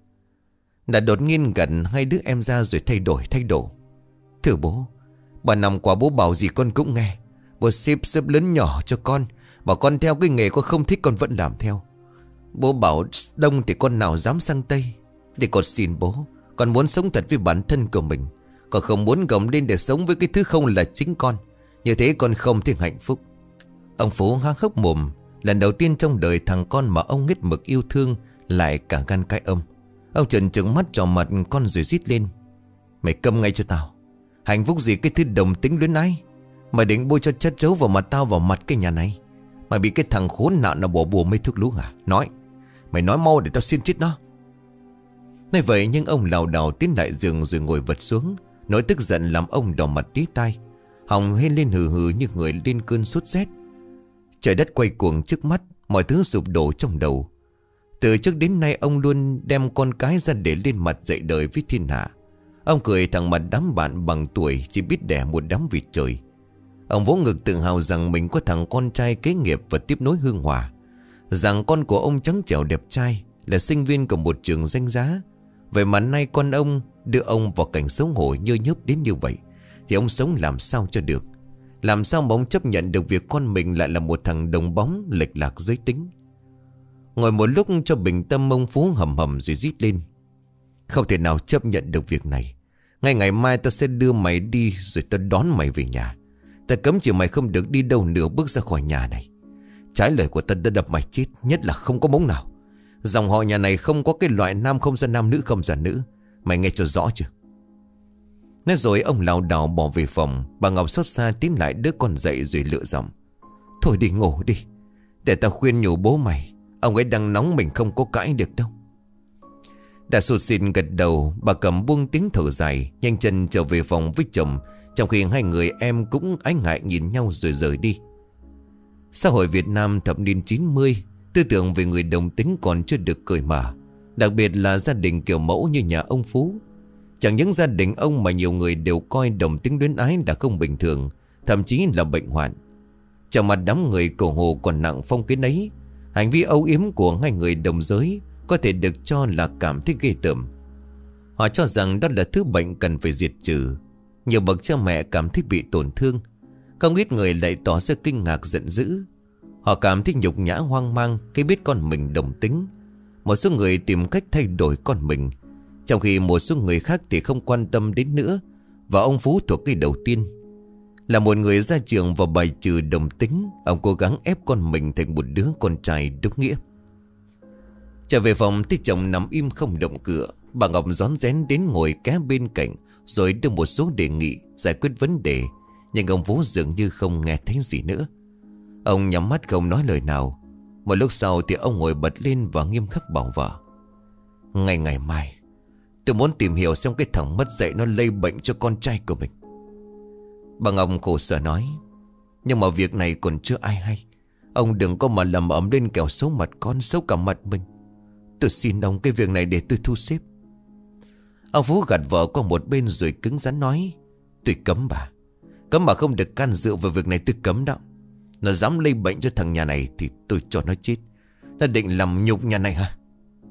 Đã đột nhiên gần hai đứa em ra rồi thay đổi thay đổi. Thưa bố, bà nằm qua bố bảo gì con cũng nghe. Bố xếp xếp lớn nhỏ cho con. Bảo con theo cái nghề con không thích con vẫn làm theo. Bố bảo đông thì con nào dám sang Tây. Thì con xin bố, con muốn sống thật với bản thân của mình. Con không muốn gồng lên để sống với cái thứ không là chính con. Như thế con không thể hạnh phúc. Ông Phú há hốc mồm. Lần đầu tiên trong đời thằng con mà ông hết mực yêu thương lại cả gan cãi ông. Ông trợn trừng mắt tròn mặt con rồi rít lên. Mày câm ngay cho tao. Hạnh phúc gì cái thứ đồng tính luyến ái. Mày định bôi cho chất chấu vào mặt tao vào mặt cái nhà này. Mày bị cái thằng khốn nạn nào bỏ bùa mê thuốc lú hả? Nói. Mày nói mau để tao xin chết nó. Nói vậy nhưng ông lảo đảo tiến lại giường rồi ngồi vật xuống. Nỗi tức giận làm ông đỏ mặt tí tai. Họng hên lên hừ hừ như người lên cơn sốt rét. Trời đất quay cuồng trước mắt. Mọi thứ sụp đổ trong đầu. Từ trước đến nay ông luôn đem con cái ra để lên mặt dạy đời với thiên hạ. Ông cười thẳng mặt đám bạn bằng tuổi chỉ biết đẻ một đám vịt trời. Ông vỗ ngực tự hào rằng mình có thằng con trai kế nghiệp và tiếp nối hương hỏa. Rằng con của ông trắng trẻo đẹp trai, là sinh viên của một trường danh giá. Vậy mà nay con ông đưa ông vào cảnh xấu hổ nhơ nhớp đến như vậy, thì ông sống làm sao cho được? Làm sao mà ông chấp nhận được việc con mình lại là một thằng đồng bóng lệch lạc giới tính? Ngồi một lúc cho bình tâm, ông Phú hầm hầm rồi rít lên. Không thể nào chấp nhận được việc này. Ngay ngày mai ta sẽ đưa mày đi rồi ta đón mày về nhà. Ta cấm chỉ mày không được đi đâu nửa bước ra khỏi nhà này. Trái lời của ta đã đập mày chết, nhất là không có mống nào. Dòng họ nhà này không có cái loại nam không ra nam, nữ không ra nữ. Mày nghe cho rõ chưa? Nói rồi ông lảo đảo bỏ về phòng. Bà Ngọc xót xa tiến lại đứa con dậy rồi lựa giọng. Thôi đi ngủ đi, để ta khuyên nhủ bố mày. Ông ấy đang nóng, mình không có cãi được đâu. Đã sụt xịn gật đầu. Bà Cẩm buông tiếng thở dài, nhanh chân trở về phòng với chồng. Trong khi hai người em cũng ái ngại nhìn nhau rồi rời đi. Xã hội Việt Nam thập niên chín mươi, tư tưởng về người đồng tính còn chưa được cởi mở. Đặc biệt là gia đình kiểu mẫu như nhà ông Phú. Chẳng những gia đình ông mà nhiều người đều coi đồng tính luyến ái là không bình thường, thậm chí là bệnh hoạn. Trong mặt đám người cổ hồ còn nặng phong kiến ấy, hành vi âu yếm của hai người đồng giới có thể được cho là cảm thấy ghê tởm. Họ cho rằng đó là thứ bệnh cần phải diệt trừ. Nhiều bậc cha mẹ cảm thấy bị tổn thương. Không ít người lại tỏ ra kinh ngạc giận dữ. Họ cảm thấy nhục nhã hoang mang khi biết con mình đồng tính. Một số người tìm cách thay đổi con mình, trong khi một số người khác thì không quan tâm đến nữa. Và ông Phú thuộc cái đầu tiên. Là một người ra trường và bài trừ đồng tính, ông cố gắng ép con mình thành một đứa con trai đúng nghĩa. Trở về phòng thấy chồng nằm im không động cửa. Bà Ngọc rón rén đến ngồi kế bên cạnh, rồi đưa một số đề nghị giải quyết vấn đề. Nhưng ông Phú dường như không nghe thấy gì nữa. Ông nhắm mắt không nói lời nào. Một lúc sau thì ông ngồi bật lên và nghiêm khắc bảo vợ. Ngày ngày mai tôi muốn tìm hiểu xem cái thằng mất dạy nó lây bệnh cho con trai của mình. Bà Ngọc khổ sở nói. Nhưng mà việc này còn chưa ai hay. Ông đừng có mà làm ấm lên kẻo xấu mặt con, xấu cả mặt mình. Tôi xin ông cái việc này để tôi thu xếp. Ông Phú gạt vợ qua một bên rồi cứng rắn nói. Tôi cấm bà. Cấm bà không được can dự vào việc này, tôi cấm đó. Nó dám lây bệnh cho thằng nhà này thì tôi cho nó chết. Ta định làm nhục nhà này hả?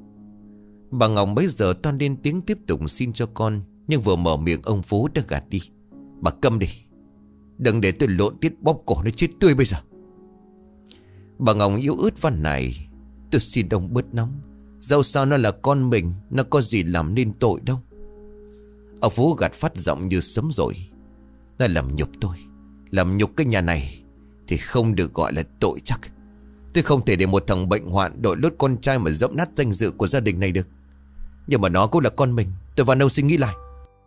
Bà Ngọc bấy giờ toan lên tiếng tiếp tục xin cho con, nhưng vừa mở miệng ông Phú đã gạt đi. Bà câm đi, đừng để tôi lộn tiết bóp cổ nó chết tươi bây giờ. Bà Ngọc yếu ớt van nài. Tôi xin ông bớt nóng. Dẫu sao nó là con mình, nó có gì làm nên tội đâu. Ông Phú gạt phát giọng như sấm rồi. Nó làm nhục tôi, làm nhục cái nhà này thì không được gọi là tội chắc. Tôi không thể để một thằng bệnh hoạn đội lốt con trai mà dẫm nát danh dự của gia đình này được. Nhưng mà nó cũng là con mình, tôi vào đâu suy nghĩ lại.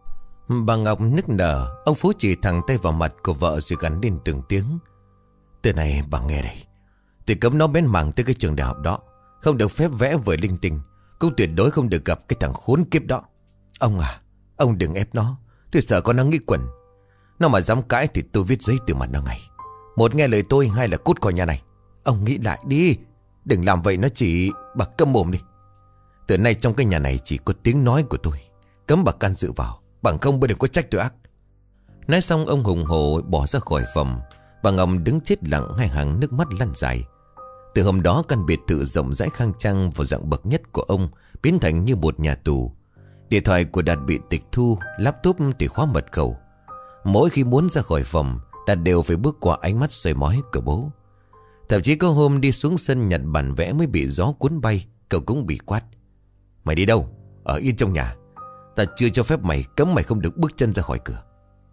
Bà Ngọc nức nở. Ông Phú chỉ thẳng tay vào mặt của vợ rồi gắn lên từng tiếng. Từ này bà nghe đây, tôi cấm nó bén mảng tới cái trường đại học đó. Không được phép vẽ vời linh tinh. Cũng tuyệt đối không được gặp cái thằng khốn kiếp đó. Ông à, ông đừng ép nó. Tôi sợ con nó nghĩ quẩn. Nó mà dám cãi thì tôi viết giấy từ mặt nó ngay. Một nghe lời tôi, hai là cút khỏi nhà này. Ông nghĩ lại đi, đừng làm vậy nó chỉ. Bà câm mồm đi. Từ nay trong cái nhà này chỉ có tiếng nói của tôi. Cấm bà can dự vào, bằng không bây đừng có trách tôi ác. Nói xong ông hùng hổ bỏ ra khỏi phòng. Bà Ngọc đứng chết lặng, hai hàng nước mắt lăn dài. Từ hôm đó căn biệt thự rộng rãi khang trang vào dạng bậc nhất của ông biến thành như một nhà tù. Điện thoại của Đạt bị tịch thu, laptop thì khóa mật khẩu. Mỗi khi muốn ra khỏi phòng, Đạt đều phải bước qua ánh mắt soi mói của bố. Thậm chí có hôm đi xuống sân nhặt bản vẽ mới bị gió cuốn bay, cậu cũng bị quát. Mày đi đâu? Ở yên trong nhà. Ta chưa cho phép mày, cấm mày không được bước chân ra khỏi cửa.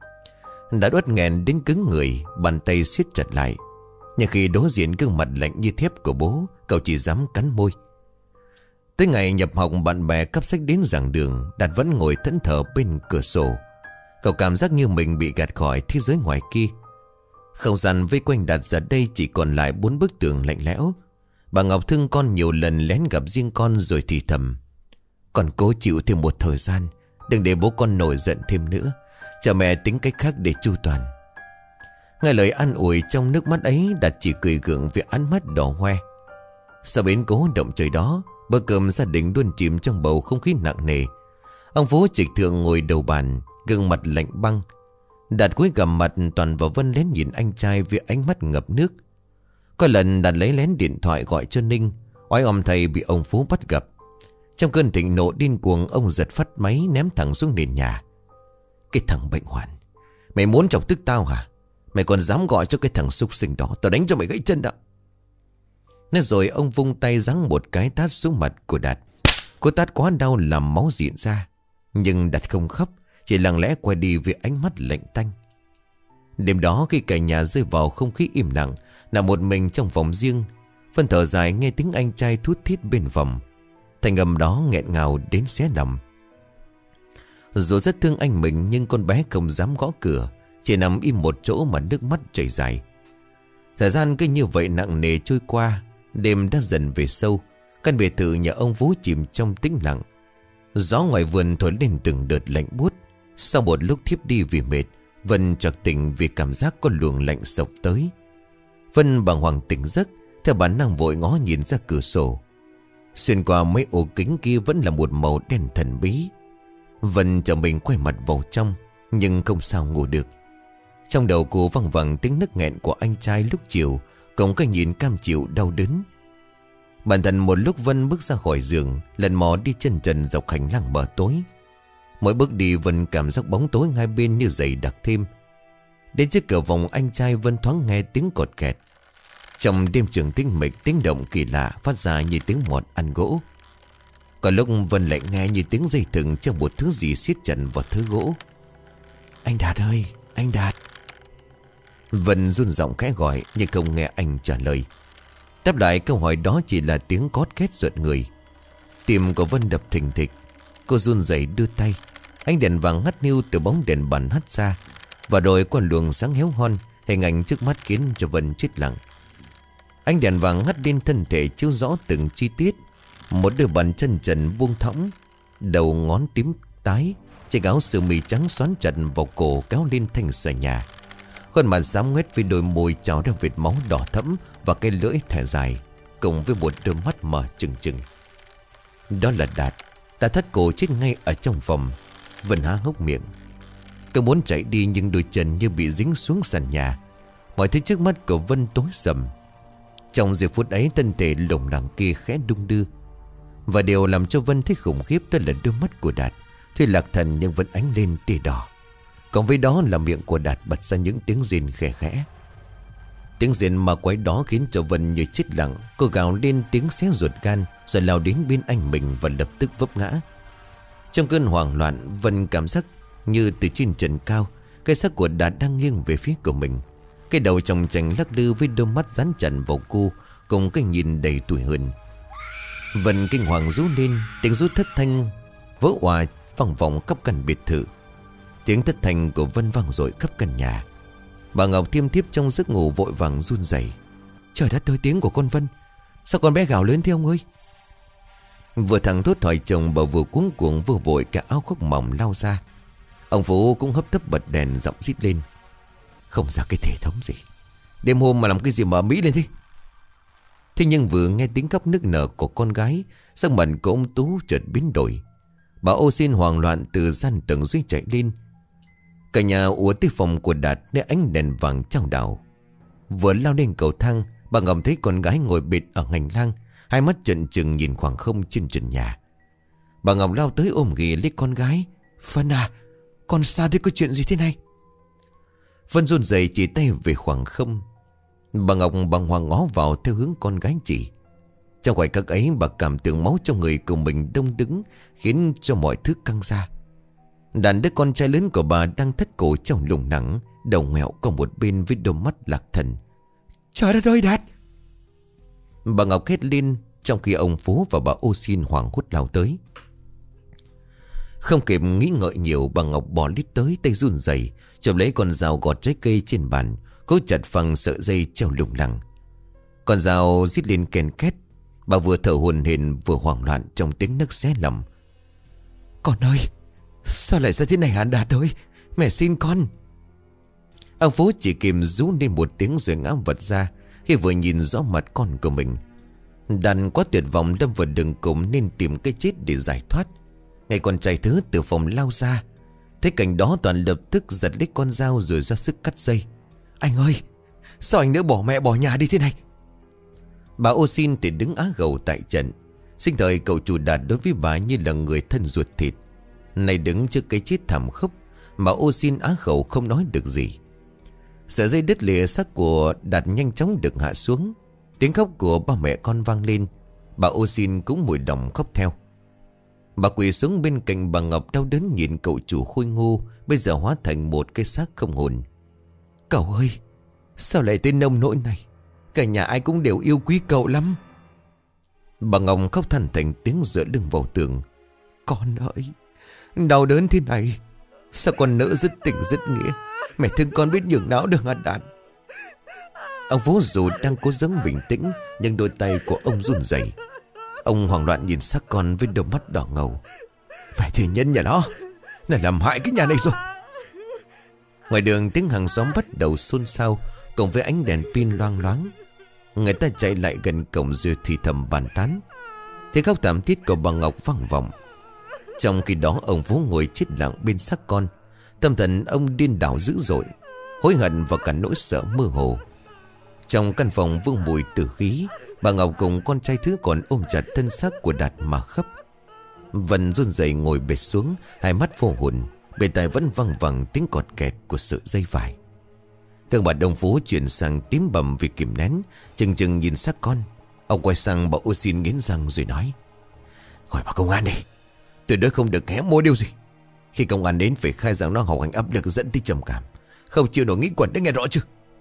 Đạt uất nghẹn đến cứng người, bàn tay siết chặt lại. Nhưng khi đối diện gương mặt lạnh như thép của bố, cậu chỉ dám cắn môi. Tới ngày nhập học, bạn bè cắp sách đến giảng đường, Đạt vẫn ngồi thẫn thờ bên cửa sổ. Cậu cảm giác như mình bị gạt khỏi thế giới ngoài kia. Không gian vây quanh Đạt giờ đây chỉ còn lại bốn bức tường lạnh lẽo. Bà Ngọc thương con nhiều lần lén gặp riêng con rồi thì thầm. Con cố chịu thêm một thời gian, đừng để bố con nổi giận thêm nữa. Chờ mẹ tính cách khác để chu toàn. Nghe lời an ủi trong nước mắt ấy, Đạt chỉ cười gượng vì ánh mắt đỏ hoe. Sau biến cố động trời đó, bữa cơm gia đình luôn chìm trong bầu không khí nặng nề. Ông Phú trịch thượng ngồi đầu bàn, gương mặt lạnh băng. Đạt cúi gằm mặt toàn vào Vân lén nhìn anh trai với ánh mắt ngập nước. Có lần Đạt lấy lén điện thoại gọi cho Ninh. Oái oăm thầy bị ông Phú bắt gặp. Trong cơn thịnh nộ điên cuồng, ông giật phát máy ném thẳng xuống nền nhà. Cái thằng bệnh hoạn, mày muốn chọc tức tao hả? Mày còn dám gọi cho cái thằng súc sinh đó, tao đánh cho mày gãy chân đó. Nói rồi ông vung tay giáng một cái tát xuống mặt của Đạt. Cô tát quá đau làm máu diễn ra. Nhưng Đạt không khóc, chỉ lặng lẽ quay đi với ánh mắt lạnh tanh. Đêm đó khi cả nhà rơi vào không khí im lặng, nằm một mình trong phòng riêng, Vân thở dài nghe tiếng anh trai thút thít bên phòng. Thành âm đó nghẹn ngào đến xé lòng. Dù rất thương anh mình, nhưng con bé không dám gõ cửa, chỉ nằm im một chỗ mà nước mắt chảy dài. Thời gian cứ như vậy nặng nề trôi qua. Đêm đã dần về sâu. Căn biệt thự nhà ông Vũ chìm trong tĩnh lặng. Gió ngoài vườn thổi lên từng đợt lạnh buốt. Sau một lúc thiếp đi vì mệt, Vân chợt tỉnh vì cảm giác có luồng lạnh sộc tới. Vân bàng hoàng tỉnh giấc, theo bản năng vội ngó nhìn ra cửa sổ. Xuyên qua mấy ổ kính kia vẫn là một màu đen thần bí. Vân chờ mình quay mặt vào trong, nhưng không sao ngủ được. Trong đầu cô văng vẳng tiếng nức nghẹn của anh trai lúc chiều, cộng cái nhìn cam chịu đau đớn. Bản thân một lúc Vân bước ra khỏi giường, lần mò đi chân trần dọc hành lang mờ tối. Mỗi bước đi Vân cảm giác bóng tối hai bên như dày đặc thêm. Đến trước cửa phòng anh trai Vân thoáng nghe tiếng cọt kẹt. Trong đêm trường tĩnh mịch, tiếng động kỳ lạ phát ra như tiếng mọt ăn gỗ. Còn lúc Vân lại nghe như tiếng dây thừng trong một thứ gì siết chặt vào thứ gỗ. Anh Đạt ơi, anh Đạt. Vân run giọng khẽ gọi nhưng không nghe anh trả lời. Đáp lại câu hỏi đó chỉ là tiếng cót két rợn người. Tim của Vân đập thình thịch. Cô run rẩy đưa tay. Ánh đèn vàng hắt hiu từ bóng đèn bàn hắt ra, và rồi con luồng sáng héo hon, hình ảnh trước mắt khiến cho Vân chết lặng. Ánh đèn vàng hắt lên thân thể chiếu rõ từng chi tiết. Một đôi bàn chân trần buông thõng, đầu ngón tím tái, chiếc áo sơ mi trắng xoắn chặt vào cổ kéo lên thành sợi nhà. Khuôn mặt xám ngoét với đôi môi trào ra vệt máu đỏ thẫm và cái lưỡi thẻ dài, cùng với một đôi mắt mở trừng trừng. Đó là Đạt. Ta thắt cổ chết ngay ở trong phòng. Vân há hốc miệng. Cô muốn chạy đi nhưng đôi chân như bị dính xuống sàn nhà. Mọi thứ trước mắt của Vân tối sầm. Trong giây phút ấy, thân thể lủng lẳng kia khẽ đung đưa. Và điều làm cho Vân thấy khủng khiếp đó là đôi mắt của Đạt, tuy lạc thần nhưng vẫn ánh lên tia đỏ. Còn với đó là miệng của Đạt bật ra những tiếng rên khẽ khẽ. Tiếng rên ma quái đó khiến cho Vân như chết lặng. Cô gào lên tiếng xé ruột gan, rồi lao đến bên anh mình và lập tức vấp ngã. Trong cơn hoảng loạn, Vân cảm giác như từ trên trần cao, cái xác của Đạt đang nghiêng về phía của mình. Cái đầu tròng trành lắc lư với đôi mắt dán chặt vào cô, cùng cái nhìn đầy tủi hờn. Vân kinh hoàng rú lên, tiếng rú thất thanh vỡ òa vang vọng khắp căn biệt thự. Tiếng thất thanh của Vân vang dội khắp căn nhà. Bà Ngọc thiêm thiếp trong giấc ngủ vội vàng run rẩy. Trời đất ơi, tiếng của con Vân, sao con bé gào lớn thế ông ơi? Vừa thẳng thốt hỏi chồng, bà vừa cuống cuồng vừa vội cả áo khoác mỏng lao ra. Ông Phú cũng hấp tấp bật đèn, giọng rít lên. Không ra cái thể thống gì, đêm hôm mà làm cái gì mà Mỹ lên thế? Thế nhưng vừa nghe tiếng khóc nức nở của con gái, sắc mặt của ông Tú chợt biến đổi. Bà Ô Xin hoảng loạn từ gian tầng dưới chạy lên. Cả nhà ùa tới phòng của Đạt nơi ánh đèn vàng chao đảo. Vừa lao lên cầu thang, bà Ngọc thấy con gái ngồi bệt ở hành lang, hai mắt trợn trừng nhìn khoảng không trên trần nhà. Bà Ngọc lao tới ôm ghì lấy con gái. Vân à, con sao đây, có chuyện gì thế này? Vân run rẩy chỉ tay về khoảng không. Bà Ngọc bàng hoàng ngó vào theo hướng con gái chỉ. Trong khoảnh khắc ấy, bà cảm tưởng máu trong người của mình đông đứng, khiến cho mọi thứ căng ra. Đàn đứa con trai lớn của bà đang thất cổ trong lùng nắng, đầu ngoẹo qua một bên với đôi mắt lạc thần. Trời đất ơi Đạt! Bà Ngọc hét lên, trong khi ông Phú và bà Ô Xin hoảng hốt lao tới. Không kịp nghĩ ngợi nhiều, bà Ngọc bò lít tới, tay run rẩy chộp lấy con dao gọt trái cây trên bàn, cố chặt phăng sợi dây treo lủng lẳng. Con dao rít lên ken két. Bà vừa thở hổn hển vừa hoảng loạn trong tiếng nấc xé lòng. Con ơi, sao lại ra thế này hả Đạt ơi? Mẹ xin con. Ông Phú chỉ kịp rú lên một tiếng rồi ngã vật ra khi vừa nhìn rõ mặt con của mình. Đạt quá tuyệt vọng đâm vào đường cùng nên tìm cái chết để giải thoát. Ngay con trai thứ từ phòng lao ra, thấy cảnh đó Toàn lập tức giật lấy con dao rồi ra sức cắt dây. Anh ơi, sao anh nỡ bỏ mẹ bỏ nhà đi thế này? Bà Ô Xin thì đứng á gầu tại trận. Sinh thời cậu chủ Đạt đối với bà như là người thân ruột thịt. Này đứng trước cái chết thảm khốc, bà Ô Xin á khẩu không nói được gì. Sợi dây đứt lìa, xác của Đạt nhanh chóng được hạ xuống. Tiếng khóc của ba mẹ con vang lên. Bà Ô Xin cũng mùi đồng khóc theo. Bà quỳ xuống bên cạnh bà Ngọc, đau đớn nhìn cậu chủ khôi ngô bây giờ hóa thành một cái xác không hồn. Cậu ơi, sao lại tới nông nỗi này? Cả nhà ai cũng đều yêu quý cậu lắm. Bà Ngọc khóc than thành tiếng dựa lưng vào tường. Con ơi, đau đớn thế này, sao con nỡ dứt tình dứt nghĩa? Mẹ thương con biết nhường nào được hả Đạt? Ông Phú dù đang cố gắng bình tĩnh, nhưng đôi tay của ông run rẩy. Ông hoảng loạn nhìn xác con với đôi mắt đỏ ngầu. Mẹ thì nhân nhà nó, nó làm hại cái nhà này rồi. Ngoài đường tiếng hàng xóm bắt đầu xôn xao, cùng với ánh đèn pin loang loáng. Người ta chạy lại gần cổng rồi thì thầm bàn tán. Tiếng khóc thảm thiết của bà Ngọc vang vọng. Trong khi đó ông Phú ngồi chết lặng bên xác con. Tâm thần ông điên đảo dữ dội, hối hận và cả nỗi sợ mơ hồ. Trong căn phòng vương mùi tử khí, bà Ngọc cùng con trai thứ còn ôm chặt thân xác của Đạt mà khóc. Vân run rẩy ngồi bệt xuống, hai mắt vô hồn. Bên tai vẫn văng vẳng tiếng cọt kẹt của sợi dây vải. Gương mặt ông Phú chuyển sang tím bầm vì kìm nén, chừng chừng nhìn xác con. Ông quay sang bà Ô Xin nghiến răng rồi nói. Gọi bà công an đi, tuyệt đối không được hé môi điều gì. Khi công an đến phải khai rằng nó hậu hành áp lực dẫn tới trầm cảm, không chịu nổi nghĩ quẩn, đã nghe rõ chưa?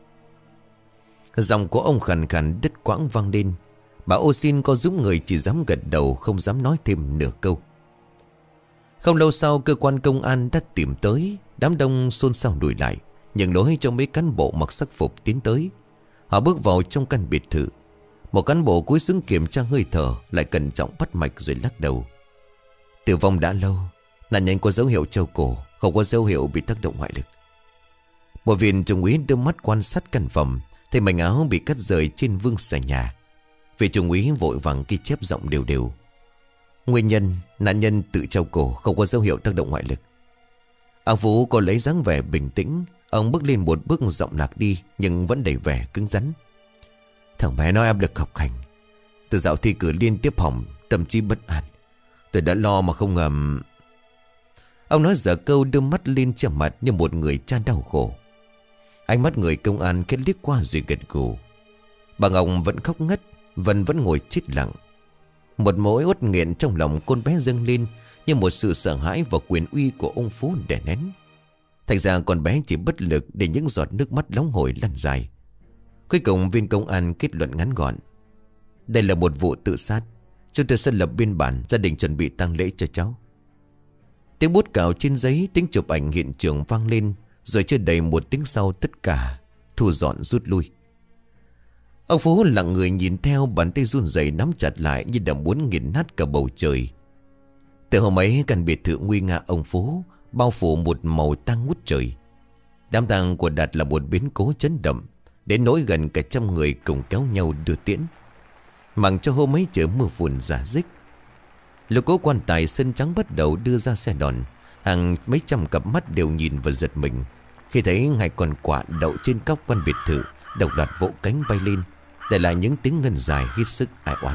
Giọng của ông khàn khàn đứt quãng vang lên. Bà Ô Xin có giúp người chỉ dám gật đầu, không dám nói thêm nửa câu. Không lâu sau, cơ quan công an đã tìm tới. Đám đông xôn xao đuổi lại, nhận lối cho mấy cán bộ mặc sắc phục tiến tới. Họ bước vào trong căn biệt thự. Một cán bộ cúi xuống kiểm tra hơi thở, lại cẩn trọng bắt mạch rồi lắc đầu. Tử vong đã lâu, nạn nhân có dấu hiệu treo cổ, không có dấu hiệu bị tác động ngoại lực. Một viên trung úy đưa mắt quan sát căn phòng, thấy mảnh áo bị cắt rời trên vương sàn nhà. Vị trung úy vội vàng ghi chép giọng đều đều. Nguyên nhân, nạn nhân tự treo cổ, không có dấu hiệu tác động ngoại lực. Ông Phú có lấy dáng vẻ bình tĩnh. Ông bước lên một bước giọng lạc đi, nhưng vẫn đầy vẻ cứng rắn. Thằng bé nói áp lực học hành, từ dạo thi cử liên tiếp hỏng, tâm trí bất an. Tôi đã lo mà không ngờ. Ông nói dở câu, đưa mắt lên che mặt như một người cha đau khổ. Ánh mắt người công an kết liếc qua rồi gật gù. Bà Ngọc vẫn khóc ngất, Vân vẫn ngồi chết lặng. Một mối uất nghẹn trong lòng con bé dâng lên như một sự sợ hãi và quyền uy của ông Phú đè nén. Thành ra con bé chỉ bất lực để những giọt nước mắt nóng hổi lăn dài. Cuối cùng viên công an kết luận ngắn gọn: đây là một vụ tự sát. Chúng tôi sẽ lập biên bản, gia đình chuẩn bị tang lễ cho cháu. Tiếng bút cào trên giấy, tiếng chụp ảnh hiện trường vang lên. Rồi chưa đầy một tiếng sau, tất cả thu dọn rút lui. Ông Phú lặng người nhìn theo, bàn tay run rẩy nắm chặt lại như đã muốn nghiền nát cả bầu trời. Từ hôm ấy, căn biệt thự nguy nga ông Phú bao phủ một màu tang ngút trời. Đám tang của Đạt là một biến cố chấn động, đến nỗi gần cả trăm người cùng kéo nhau đưa tiễn. Mặc cho hôm ấy trời mưa phùn rả rích. Lúc cố quan tài sân trắng bắt đầu đưa ra xe đòn, hàng mấy trăm cặp mắt đều nhìn và giật mình khi thấy hai con quạ đậu trên cóc căn biệt thự đồng loạt vỗ cánh bay lên, để lại những tiếng ngân dài hết sức ai oán.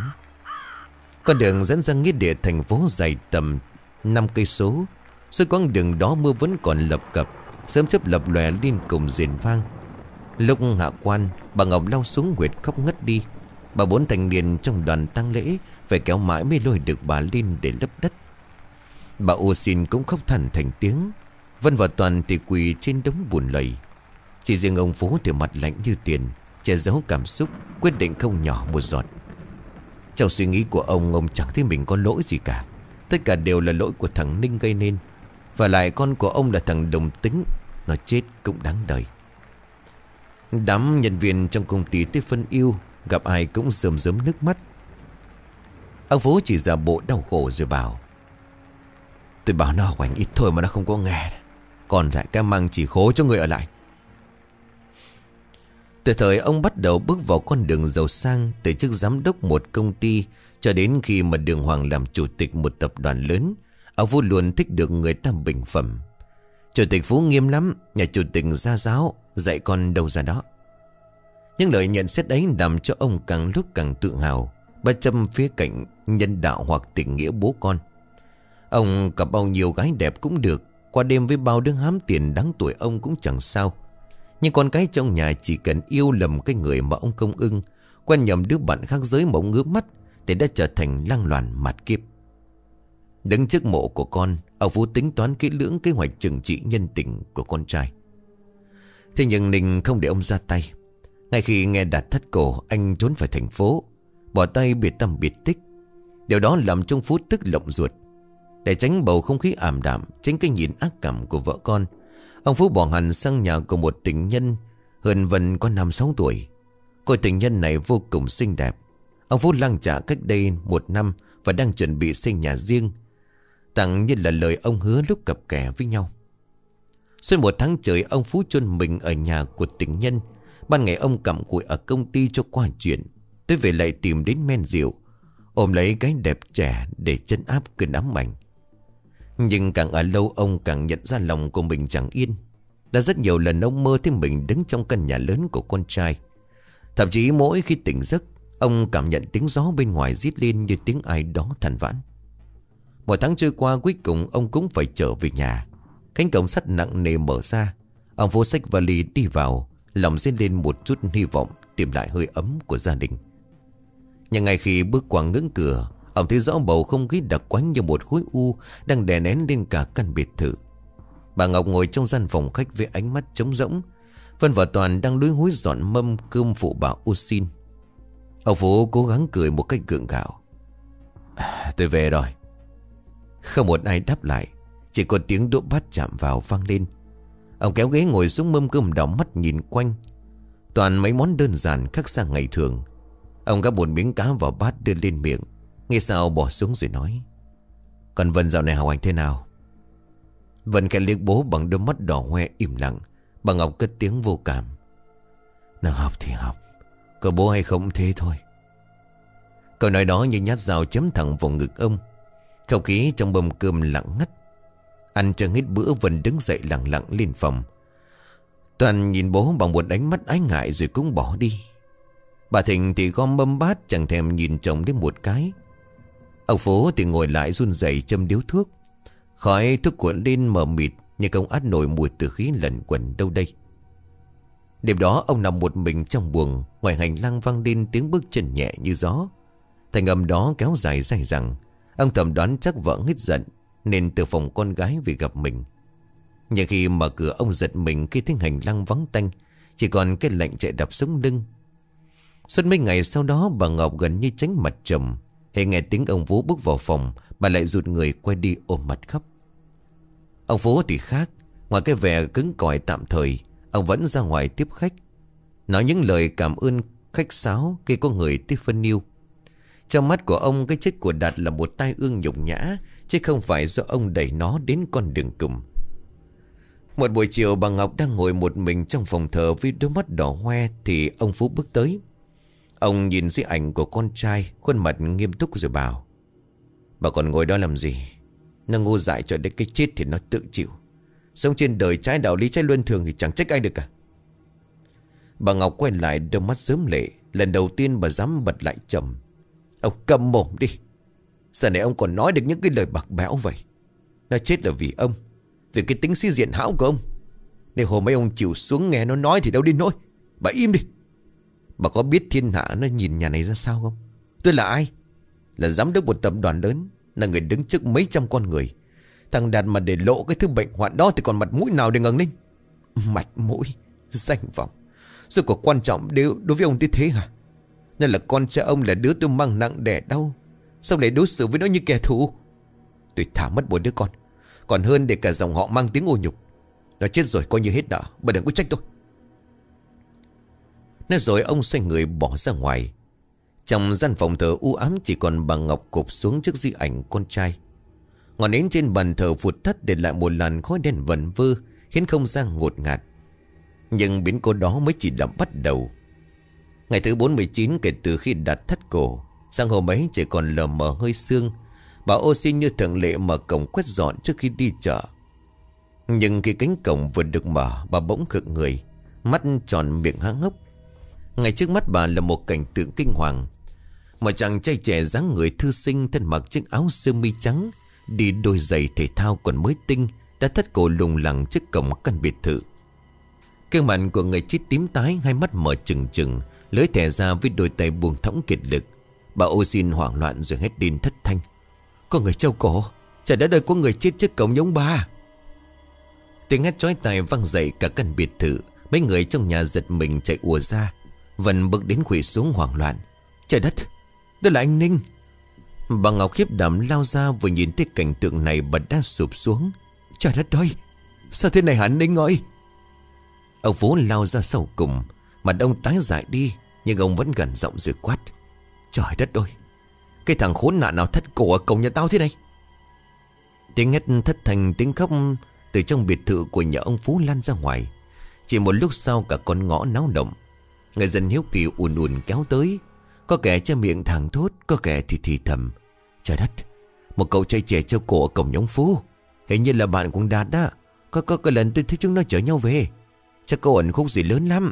Con đường dẫn ra nghĩa địa thành phố dài tầm năm cây số. Suốt quãng đường đó mưa vẫn còn lập cập, sớm chớp lập lòe lên cùng rền vang. Lúc hạ quan, bà Ngọc lao xuống huyệt khóc ngất đi. Bà bốn thành niên trong đoàn tang lễ phải kéo mãi mới lôi được bà lên để lấp đất. Bà ô xin cũng khóc than thành tiếng. Vân và Toàn thì quỳ trên đống bùn lầy. Chỉ riêng ông Phú thì mặt lạnh như tiền, che giấu cảm xúc, quyết định không nhỏ một giọt. Trong suy nghĩ của ông, ông chẳng thấy mình có lỗi gì cả. Tất cả đều là lỗi của thằng Ninh gây nên. Và lại con của ông là thằng đồng tính, nó chết cũng đáng đời. Đám nhân viên trong công ty tới phân yêu, gặp ai cũng rơm rớm nước mắt. Ông Phú chỉ giả bộ đau khổ rồi bảo: tôi bảo nó học hành ít thôi mà nó không có nghe. Còn lại cái mang chỉ khổ cho người ở lại. Từ thời ông bắt đầu bước vào con đường giàu sang, từ chức giám đốc một công ty cho đến khi mà Đường Hoàng làm chủ tịch một tập đoàn lớn, ông Phú luôn thích được người ta bình phẩm. Chủ tịch Phú nghiêm lắm, nhà chủ tịch gia giáo, dạy con đâu ra đó. Những lời nhận xét ấy làm cho ông càng lúc càng tự hào, bất chấp phía cạnh nhân đạo hoặc tình nghĩa bố con. Ông gặp bao nhiêu gái đẹp cũng được, qua đêm với bao đứa hám tiền đáng tuổi ông cũng chẳng sao. Nhưng con cái trong nhà chỉ cần yêu lầm cái người mà ông công ưng, quen nhầm đứa bạn khác giới mà ông ngứa mắt, thì đã trở thành lăng loàn mạt kiếp. Đứng trước mộ của con, ông Phú tính toán kỹ lưỡng kế hoạch trừng trị nhân tình của con trai. Thế nhưng Ninh không để ông ra tay. Ngay khi nghe Đạt thất cổ, anh trốn về thành phố, bỏ tay biệt tâm biệt tích. Điều đó làm trong Phú tức lộng ruột. Để tránh bầu không khí ảm đạm, tránh cái nhìn ác cảm của vợ con, ông Phú bỏ hẳn sang nhà của một tình nhân hơn Vân có năm sáu tuổi. Cô tình nhân này vô cùng xinh đẹp. Ông Phú lăng trả cách đây một năm và đang chuẩn bị xây nhà riêng, tặng như là lời ông hứa lúc cặp kè với nhau. Suốt một tháng trời ông Phú chôn mình ở nhà của tình nhân. Ban ngày ông cặm cụi ở công ty cho qua chuyện, tới về lại tìm đến men rượu, ôm lấy cái đẹp trẻ để trấn áp cơn ám ảnh. Nhưng càng ở lâu ông càng nhận ra lòng của mình chẳng yên. Đã rất nhiều lần ông mơ thấy mình đứng trong căn nhà lớn của con trai. Thậm chí mỗi khi tỉnh giấc, ông cảm nhận tiếng gió bên ngoài rít lên như tiếng ai đó than vãn. Một tháng trôi qua, cuối cùng ông cũng phải trở về nhà. Cánh cổng sắt nặng nề mở ra. Ông Phú xách vali đi vào, lòng dấy lên một chút hy vọng tìm lại hơi ấm của gia đình. Nhưng ngay khi bước qua ngưỡng cửa, ông thấy rõ bầu không khí đặc quánh như một khối u đang đè nén lên cả căn biệt thự. Bà Ngọc ngồi trong gian phòng khách với ánh mắt trống rỗng. Vân và Toàn đang lúi húi dọn mâm cơm phụ bà u xin. Ông Phú cố gắng cười một cách gượng gạo. À, tôi về rồi. Không một ai đáp lại, chỉ có tiếng đũa bát chạm vào vang lên. Ông kéo ghế ngồi xuống mâm cơm, đảo mắt nhìn quanh. Toàn mấy món đơn giản khác xa ngày thường. Ông gắp một miếng cá vào bát đưa lên miệng, nghe sao bỏ xuống rồi nói: còn Vân dạo này học hành thế nào? Vân khẽ liếc bố bằng đôi mắt đỏ hoe im lặng. Bà Ngọc cất tiếng vô cảm: nó học thì học, có bố hay không thế thôi. Câu nói đó như nhát dao chém thẳng vào ngực ông. Không khí trong mâm cơm lặng ngắt. Ăn cho hết bữa, Vân đứng dậy lặng lặng lên phòng. Toàn nhìn bố bằng một ánh mắt ái ngại rồi cũng bỏ đi. Bà Thịnh thì gom mâm bát chẳng thèm nhìn chồng đến một cái. Ông Phú thì ngồi lại run rẩy châm điếu thuốc. Khói thuốc cuộn lên mờ mịt, nhưng không át nổi mùi tử khí lẩn quẩn đâu đây. Đêm đó ông nằm một mình trong buồng. Ngoài hành lang vang lên tiếng bước chân nhẹ như gió. Thành âm đó kéo dài dài rằng ông thầm đoán chắc vợ nghít giận nên từ phòng con gái về gặp mình. Nhưng khi mở cửa ông giật mình khi thấy hành lang vắng tanh, chỉ còn cái lạnh chạy đập sống lưng. Suốt mấy ngày sau đó bà Ngọc gần như tránh mặt chồng. Hễ nghe tiếng ông Phú bước vào phòng, bà lại rụt người quay đi ôm mặt khóc. Ông Phú thì khác. Ngoài cái vẻ cứng cỏi tạm thời, ông vẫn ra ngoài tiếp khách, nói những lời cảm ơn khách sáo khi có người tiếp phân yêu. Trong mắt của ông, cái chết của Đạt là một tai ương nhục nhã, chứ không phải do ông đẩy nó đến con đường cùng. Một buổi chiều bà Ngọc đang ngồi một mình trong phòng thờ với đôi mắt đỏ hoe thì ông Phú bước tới. Ông nhìn di ảnh của con trai, khuôn mặt nghiêm túc rồi bảo: "Bà còn ngồi đó làm gì? Nó ngu dại cho đến cái chết thì nó tự chịu. Sống trên đời trái đạo lý trái luân thường thì chẳng trách ai được cả." Bà Ngọc quay lại, đôi mắt rớm lệ. Lần đầu tiên bà dám bật lại chồng: "Ông câm mồm đi. Giờ này ông còn nói được những cái lời bạc bẽo vậy. Nó chết là vì ông, vì cái tính sĩ diện hão của ông. Nếu hôm mấy ông chịu xuống nghe nó nói thì đâu đi nỗi. Bà im đi. Bà có biết thiên hạ nó nhìn nhà này ra sao không? Tôi là ai? Là giám đốc một tập đoàn lớn, là người đứng trước mấy trăm con người. Thằng Đạt mà để lộ cái thứ bệnh hoạn đó thì còn mặt mũi nào để ngẩng lên? Mặt mũi, danh vọng, rồi có quan trọng đối, đối với ông như thế hả? Nên là con trai ông là đứa tôi mang nặng đẻ đau, sao lại đối xử với nó như kẻ thù? Tôi thả mất một đứa con còn hơn để cả dòng họ mang tiếng ô nhục. Nó chết rồi coi như hết nợ, bà đừng có trách tôi." Nói rồi ông xoay người bỏ ra ngoài. Trong gian phòng thờ u ám chỉ còn bà Ngọc cụp xuống trước di ảnh con trai. Ngọn nến trên bàn thờ vụt tắt để lại một làn khói đen vẩn vơ, khiến không gian ngột ngạt. Nhưng biến cố đó mới chỉ là bắt đầu. Ngày thứ bốn mươi chín kể từ khi Đạt thắt cổ, sang hôm ấy chỉ còn lờ mờ hơi sương. Bà Ô xin như thường lệ mở cổng quét dọn trước khi đi chợ. Nhưng khi cánh cổng vừa được mở, bà bỗng khựng người, mắt tròn miệng há hốc. Ngay trước mắt bà là một cảnh tượng kinh hoàng. Một chàng trai trẻ dáng người thư sinh, thân mặc chiếc áo sơ mi trắng, đi đôi giày thể thao còn mới tinh, đã thắt cổ lùng lẳng trước cổng căn biệt thự. Gương mặt của người chết tím tái, hai mắt mở trừng trừng, lưỡi thè ra với đôi tay buông thõng kiệt lực. Bà Ô xin hoảng loạn rồi hét lên thất thanh: "Có người treo cổ! Trời đất ơi, có người chết trước cổng nhóm ba!" Tiếng hét chói tai vang dậy cả căn biệt thự. Mấy người trong nhà giật mình chạy ùa ra. Vân bước đến khuỵu xuống hoảng loạn: "Trời đất! Đó là anh Ninh!" Bà Ngọc khiếp đảm lao ra, vừa nhìn thấy cảnh tượng này bà đã sụp xuống. "Trời đất ơi! Sao thế này hả Ninh ơi?" Ông Phú lao ra sau cùng. Mặt ông tái dại đi, nhưng ông vẫn gần giọng rồi quát: "Trời đất ơi! Cái thằng khốn nạn nào thắt cổ ở cổng nhà tao thế này?" Tiếng hét thất thanh, tiếng khóc từ trong biệt thự của nhà ông Phú lan ra ngoài. Chỉ một lúc sau cả con ngõ náo động. Người dân hiếu kỳ ùn ùn kéo tới. Có kẻ che miệng thẳng thốt, có kẻ thì thì thầm: "Trời đất! Một cậu trai trẻ treo cổ ở cổng nhà ông Phú. Hình như là bạn cũng Đạt đó. Có có cái lần tôi thấy chúng nó chở nhau về. Chắc có ẩn khúc gì lớn lắm."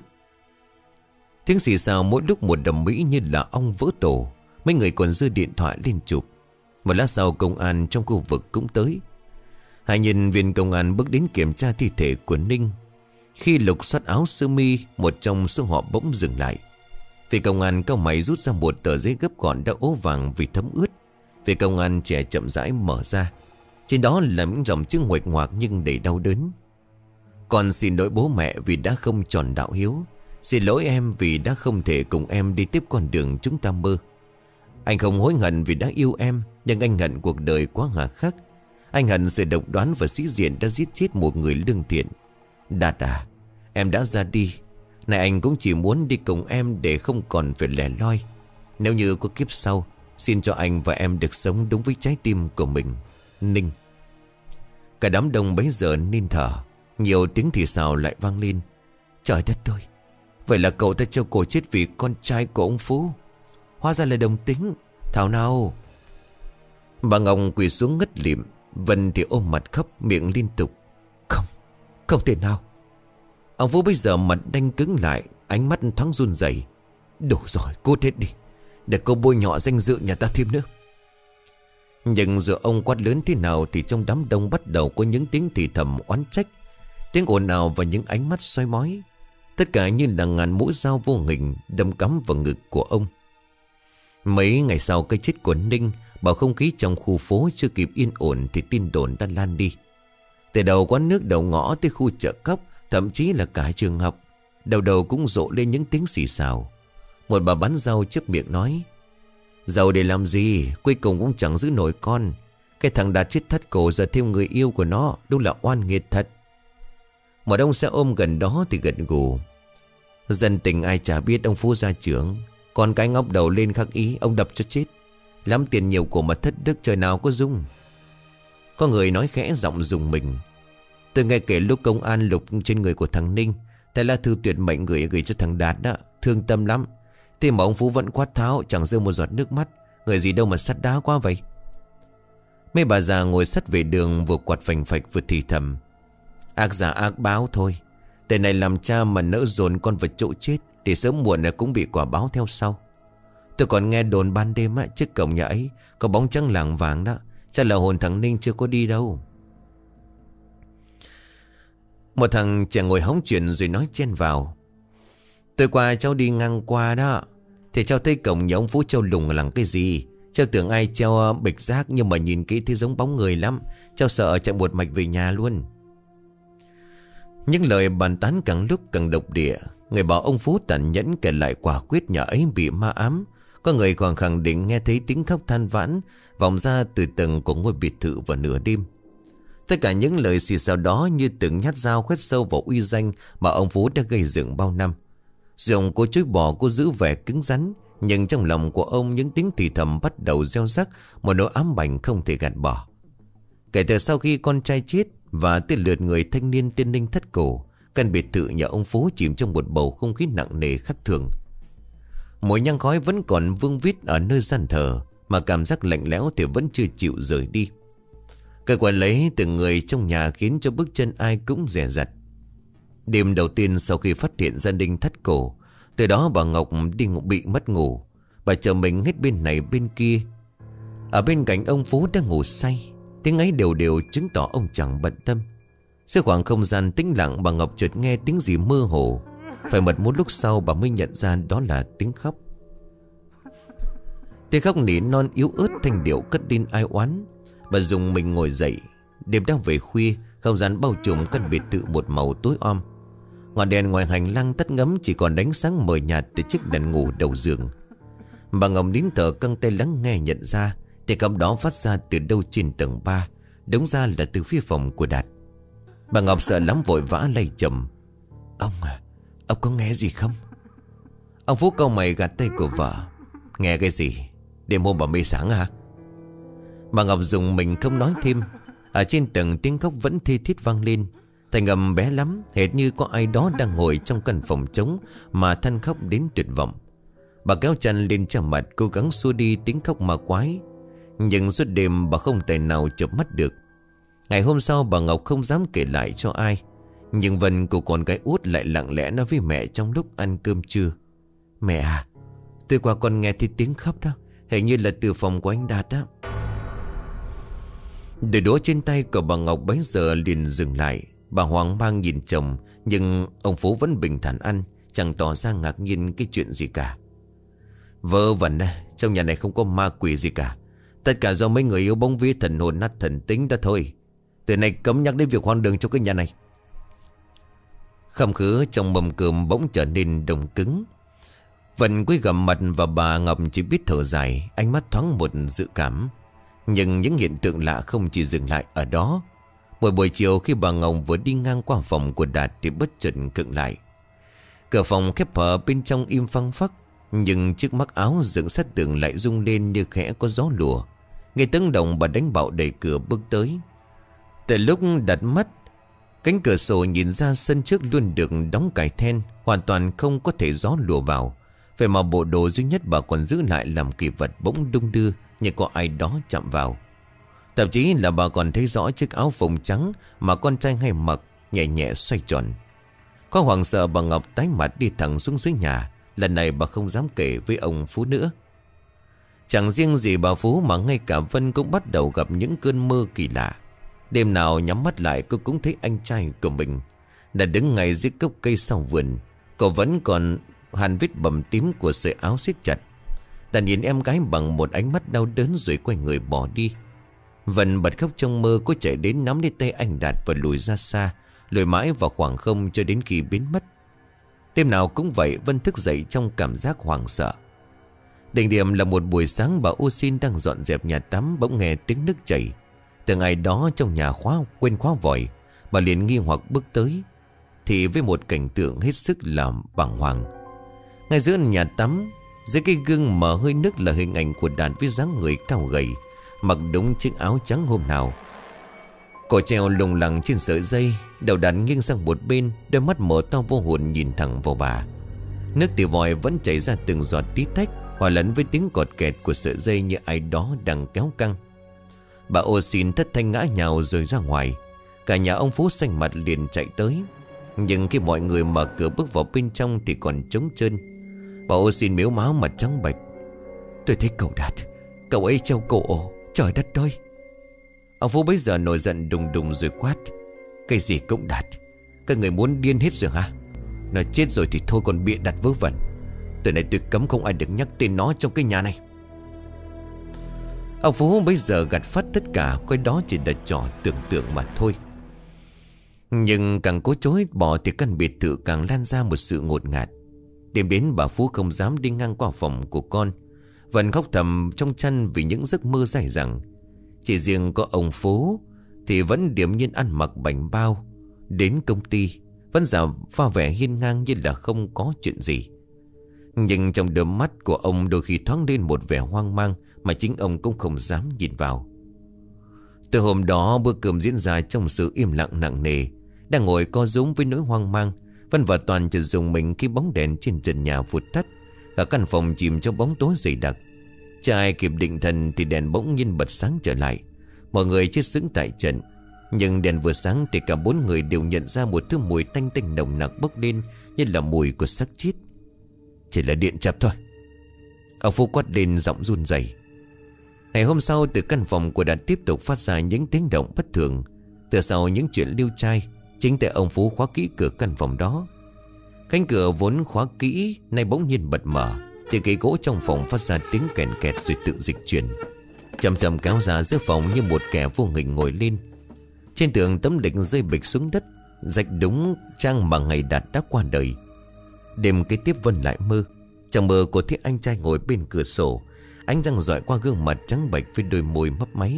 Tiếng xì xào mỗi lúc một đầm mỹ như là ong vỡ tổ. Mấy người còn giơ điện thoại lên chụp. Một lát sau công an trong khu vực cũng tới. Hai nhân viên công an bước đến kiểm tra thi thể của Ninh. Khi lục soát áo sơ mi, một trong số họ bỗng dừng lại. Vì công an cao mày rút ra một tờ giấy gấp gọn đã ố vàng vì thấm ướt. Vì công an trẻ chậm rãi mở ra. Trên đó là những dòng chữ nguệch ngoạc nhưng đầy đau đớn: "Con xin lỗi bố mẹ vì đã không tròn đạo hiếu. Xin lỗi em vì đã không thể cùng em đi tiếp con đường chúng ta mơ. Anh không hối hận vì đã yêu em, nhưng anh hận cuộc đời quá hà khắc. Anh hận sự độc đoán và sĩ diện đã giết chết một người lương thiện. Đạt à, em đã ra đi. Này anh cũng chỉ muốn đi cùng em để không còn phải lẻ loi. Nếu như có kiếp sau, xin cho anh và em được sống đúng với trái tim của mình. Ninh." Cả đám đông bấy giờ nín thở. Nhiều tiếng thì xào lại vang lên: "Trời đất ơi! Vậy là cậu ta treo cổ chết vì con trai của ông Phú. Hóa ra là đồng tính. Thảo nào!" Bà Ngọc quỳ xuống ngất lịm. Vân thì ôm mặt khóc, miệng liên tục: "Không, không thể nào." Ông Phú bây giờ mặt đanh cứng lại, ánh mắt thoáng run rẩy. Đủ rồi, cút hết đi, để cô bôi nhọ danh dự nhà ta thêm nữa. Nhưng dù ông quát lớn thế nào thì trong đám đông bắt đầu có những tiếng thì thầm oán trách, tiếng ồn ào và những ánh mắt soi mói. Tất cả như là ngàn mũi dao vô hình đâm cắm vào ngực của ông. Mấy ngày sau cái chết của Ninh, bầu không khí trong khu phố chưa kịp yên ổn thì tin đồn đã lan đi. Từ đầu quán nước đầu ngõ tới khu chợ cóc, thậm chí là cả trường học, đầu đầu cũng rộ lên những tiếng xì xào. Một bà bán rau chớp miệng nói: giàu để làm gì, cuối cùng cũng chẳng giữ nổi con. Cái thằng Đạt chết thắt cổ giờ thêm người yêu của nó, đúng là oan nghiệt thật. Một ông xe ôm gần đó thì gật gù: dân tình ai chả biết ông Phú gia trưởng, còn cái ngóc đầu lên khắc ý ông đập cho chết. Lắm tiền nhiều của mà thất đức trời nào có dung. Có người nói khẽ giọng rùng mình: tôi nghe kể lúc công an lục trên người của thằng Ninh, tại là thư tuyệt mệnh gửi gửi cho thằng Đạt đó, thương tâm lắm. Thế mà ông Phú vẫn quát tháo, chẳng rơi một giọt nước mắt. Người gì đâu mà sắt đá quá vậy. Mấy bà già ngồi sắt về đường vừa quạt phành phạch vừa thì thầm: ác giả ác báo thôi. Đời này làm cha mà nỡ dồn con vào chỗ chết thì sớm muộn là cũng bị quả báo theo sau. Tôi còn nghe đồn ban đêm á, trước cổng nhà ấy có bóng trắng lảng vàng đó. Chắc là hồn thằng Ninh chưa có đi đâu. Một thằng trẻ ngồi hóng chuyện rồi nói chen vào: tôi qua cháu đi ngang qua đó, thì cháu thấy cổng nhà ông Phú Châu lùng làm cái gì. Cháu tưởng ai treo bịch rác, nhưng mà nhìn kỹ thấy giống bóng người lắm. Cháu sợ chạy một mạch về nhà luôn. Những lời bàn tán càng lúc càng độc địa. Người bảo ông Phú tàn nhẫn, kể lại quả quyết nhà ấy bị ma ám. Có người còn khẳng định nghe thấy tiếng khóc than vãn vọng ra từ tầng của ngôi biệt thự vào nửa đêm. Tất cả những lời xì xào đó như từng nhát dao khoét sâu vào uy danh mà ông Phú đã gây dựng bao năm. Dùng cô chối bỏ cô giữ vẻ cứng rắn, nhưng trong lòng của ông những tiếng thì thầm bắt đầu gieo rắc một nỗi ám ảnh không thể gạt bỏ. Kể từ sau khi con trai chết và tới lượt người thanh niên tên Ninh thất cổ, căn biệt thự nhà ông Phú chìm trong một bầu không khí nặng nề khác thường. Mùi nhang khói vẫn còn vương vít ở nơi gian thờ, mà cảm giác lạnh lẽo thì vẫn chưa chịu rời đi. Cơ quan lấy từng người trong nhà khiến cho bước chân ai cũng dè dặt. Đêm đầu tiên sau khi phát hiện gia đình thất cổ, từ đó bà Ngọc đi ngủ bị mất ngủ. Bà chờ mình hết bên này bên kia. Ở bên cạnh ông Phú đang ngủ say, tiếng ấy đều đều chứng tỏ ông chẳng bận tâm. Sau khoảng không gian tĩnh lặng, bà Ngọc chợt nghe tiếng gì mơ hồ. Phải mất một lúc sau bà mới nhận ra đó là tiếng khóc. Tiếng khóc nỉ non yếu ớt, thanh điệu cất lên ai oán. Bà dùng mình ngồi dậy. Đêm đang về khuya, không gian bao trùm căn biệt thự một màu tối om. Ngọn đèn ngoài hành lang tắt ngấm, chỉ còn đánh sáng mờ nhạt từ chiếc đèn ngủ đầu giường. Bà Ngọc nín thở căng tay lắng nghe, nhận ra tiếng khóc đó phát ra từ đâu trên tầng ba. Đúng ra là từ phía phòng của Đạt. Bà Ngọc sợ lắm vội vã lay chồng: ông à, ông có nghe gì không? Ông Phú cau mày gạt tay của vợ: nghe cái gì? Đêm hôm bà mê sáng hả? Bà Ngọc dùng mình không nói thêm. Ở trên tầng tiếng khóc vẫn thê thiết vang lên, thành âm bé lắm, hệt như có ai đó đang ngồi trong căn phòng trống mà than khóc đến tuyệt vọng. Bà kéo chăn lên che mặt, cố gắng xua đi tiếng khóc ma quái. Nhưng suốt đêm bà không thể nào chợp mắt được. Ngày hôm sau bà Ngọc không dám kể lại cho ai, nhưng Vân của con gái út lại lặng lẽ nói với mẹ trong lúc ăn cơm trưa: mẹ à, tôi qua con nghe thấy tiếng khóc đó, hình như là từ phòng của anh Đạt đó. Đôi đũa trên tay của bà Ngọc bấy giờ liền dừng lại. Bà hoang mang nhìn chồng, nhưng ông Phú vẫn bình thản ăn, chẳng tỏ ra ngạc nhiên cái chuyện gì cả. Vớ vẩn à, trong nhà này không có ma quỷ gì cả. Tất cả do mấy người yêu bóng vía thần hồn nát thần tính đó thôi. Từ nay cấm nhắc đến việc hoang đường trong cái nhà này. Khăm khứ trong mâm cơm bỗng trở nên đồng cứng. Vân cúi gằm mặt và bà Ngọc chỉ biết thở dài, ánh mắt thoáng một dự cảm. Nhưng những hiện tượng lạ không chỉ dừng lại ở đó. Một buổi chiều khi bà Ngọc vừa đi ngang qua phòng của Đạt thì bất chợt khựng lại. Cửa phòng khép hờ, bên trong im phăng phắc, nhưng chiếc mắc áo dựng sát tường lại rung lên như khẽ có gió lùa. Nghe tiếng động bà đánh bạo đẩy cửa bước tới. Từ lúc đặt mắt, cánh cửa sổ nhìn ra sân trước luôn được đóng cài then, hoàn toàn không có thể gió lùa vào. Vậy mà bộ đồ duy nhất bà còn giữ lại làm kỷ vật bỗng đung đưa như có ai đó chạm vào. Thậm chí là bà còn thấy rõ chiếc áo phông trắng mà con trai hay mặc nhẹ nhẹ xoay tròn. Có hoảng sợ bà Ngọc tái mặt đi thẳng xuống dưới nhà. Lần này bà không dám kể với ông Phú nữa. Chẳng riêng gì bà Phú mà ngay cả Vân cũng bắt đầu gặp những cơn mơ kỳ lạ. Đêm nào nhắm mắt lại cô cũng thấy anh trai của mình đã đứng ngay dưới gốc cây sau vườn. Cô vẫn còn hằn vết bầm tím của sợi áo siết chặt. Đã nhìn em gái bằng một ánh mắt đau đớn rồi quay người bỏ đi. Vân bật khóc trong mơ. Cô chạy đến nắm lấy tay anh Đạt và lùi ra xa, lùi mãi vào khoảng không cho đến khi biến mất. Đêm nào cũng vậy, Vân thức dậy trong cảm giác hoảng sợ. Đỉnh điểm là một buổi sáng, bà Ô Xin đang dọn dẹp nhà tắm bỗng nghe tiếng nước chảy. Từ ngày đó trong nhà khóa quên khóa vòi, bà liền nghi hoặc bước tới thì với một cảnh tượng hết sức làm bàng hoàng. Ngay giữa nhà tắm, dưới cái gương mở hơi nước là hình ảnh của Đạt với dáng người cao gầy, mặc đúng chiếc áo trắng hôm nào. Cổ treo lủng lẳng trên sợi dây, đầu Đạt nghiêng sang một bên, đôi mắt mở to vô hồn nhìn thẳng vào bà. Nước từ vòi vẫn chảy ra từng giọt tí tách, hòa lẫn với tiếng cọt kẹt của sợi dây như ai đó đang kéo căng. Bà Ô Xin thất thanh ngã nhào rồi ra ngoài. Cả nhà ông Phú xanh mặt liền chạy tới. Nhưng khi mọi người mở cửa bước vào bên trong thì còn trống trơn. Bà Ô Xin mếu máo mặt trắng bệch. Tôi thấy cậu Đạt, cậu ấy treo cổ ổ. Trời đất ơi! Ông Phú bấy giờ nổi giận đùng đùng rồi quát. Cái gì cũng Đạt, các người muốn điên hết rồi hả? Nó chết rồi thì thôi còn bịa đặt vớ vẩn. Từ này tôi cấm không ai được nhắc tên nó trong cái nhà này. Ông Phú bây giờ gạt phát tất cả, coi đó chỉ là trò tưởng tượng mà thôi. Nhưng càng cố chối bỏ thì căn biệt thự càng lan ra một sự ngột ngạt. Đêm đến bà Phú không dám đi ngang qua phòng của con, vẫn khóc thầm trong chăn vì những giấc mơ dai dẳng. Chỉ riêng có ông Phú thì vẫn điềm nhiên ăn mặc bảnh bao, đến công ty vẫn giả pha vẻ hiên ngang như là không có chuyện gì. Nhưng trong đôi mắt của ông đôi khi thoáng lên một vẻ hoang mang mà chính ông cũng không dám nhìn vào. Từ hôm đó bữa cơm diễn ra trong sự im lặng nặng nề. Đang ngồi co rúm với nỗi hoang mang, Vân và Toàn chợt dùng mình khi bóng đèn trên trần nhà vụt tắt. Cả căn phòng chìm trong bóng tối dày đặc. Chưa ai kịp định thần thì đèn bỗng nhiên bật sáng trở lại. Mọi người chết sững tại trận. Nhưng đèn vừa sáng thì cả bốn người đều nhận ra một thứ mùi tanh tanh nồng nặc bốc lên như là mùi của xác chết. Chỉ là điện chập thôi. Ông Phú quát lên giọng run rẩy. Ngày hôm sau, từ căn phòng của Đạt tiếp tục phát ra những tiếng động bất thường. Từ sau những chuyện lưu trai, chính tại ông Phú khóa kỹ cửa căn phòng đó. Cánh cửa vốn khóa kỹ nay bỗng nhiên bật mở. Trên cây gỗ trong phòng phát ra tiếng kèn kẹt rồi tự dịch chuyển, chậm chậm kéo ra giữa phòng như một kẻ vô hình ngồi lên. Trên tường tấm lịch rơi bịch xuống đất, rạch đúng trang mà ngày Đạt đã qua đời. Đêm kế tiếp Vân lại mơ. Trong mơ cô thấy anh trai ngồi bên cửa sổ, ánh răng rọi qua gương mặt trắng bệch với đôi môi mấp máy.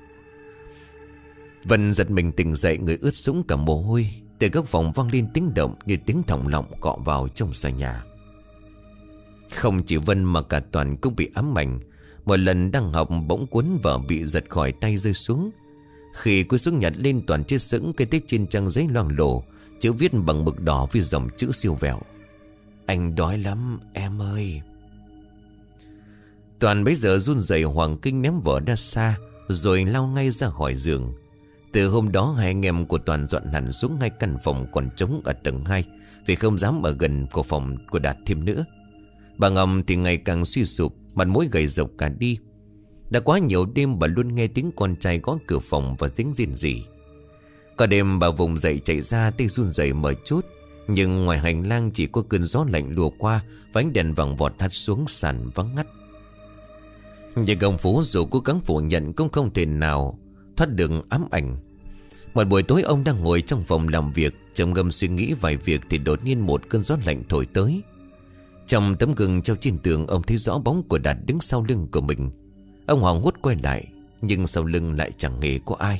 Vân giật mình tỉnh dậy, người ướt sũng cả mồ hôi. Từ góc phòng vang lên tiếng động như tiếng thòng lọng cọ vào trong sàn nhà. Không chỉ Vân mà cả Toàn cũng bị ám ảnh. Một lần đang học bỗng cuốn vở bị giật khỏi tay rơi xuống. Khi cúi xuống nhặt lên, Toàn chết sững cái tích trên trang giấy loang lổ, chữ viết bằng mực đỏ với dòng chữ siêu vẹo. Anh đói lắm em ơi. Toàn bấy giờ run rẩy hoảng kinh ném vở ra xa, rồi lao ngay ra khỏi giường. Từ hôm đó hai anh em của Toàn dọn hẳn xuống ngay căn phòng còn trống ở tầng hai, vì không dám ở gần của phòng của Đạt thêm nữa. Bà Ngọc thì ngày càng suy sụp, mặt mũi gầy rộc cả đi. Đã quá nhiều đêm bà luôn nghe tiếng con trai gõ cửa phòng và tiếng rên rỉ. Cả đêm bà vùng dậy chạy ra, tay run rẩy mở chốt. Nhưng ngoài hành lang chỉ có cơn gió lạnh lùa qua và ánh đèn vàng vọt hắt xuống sàn vắng ngắt. Nhưng ông Phú dù cố gắng phủ nhận cũng không thể nào thoát được ám ảnh. Một buổi tối ông đang ngồi trong phòng làm việc, trầm ngâm suy nghĩ vài việc thì đột nhiên một cơn gió lạnh thổi tới. Trong tấm gương treo trên tường, ông thấy rõ bóng của Đạt đứng sau lưng của mình. Ông hoảng hốt quay lại, nhưng sau lưng lại chẳng hề có ai.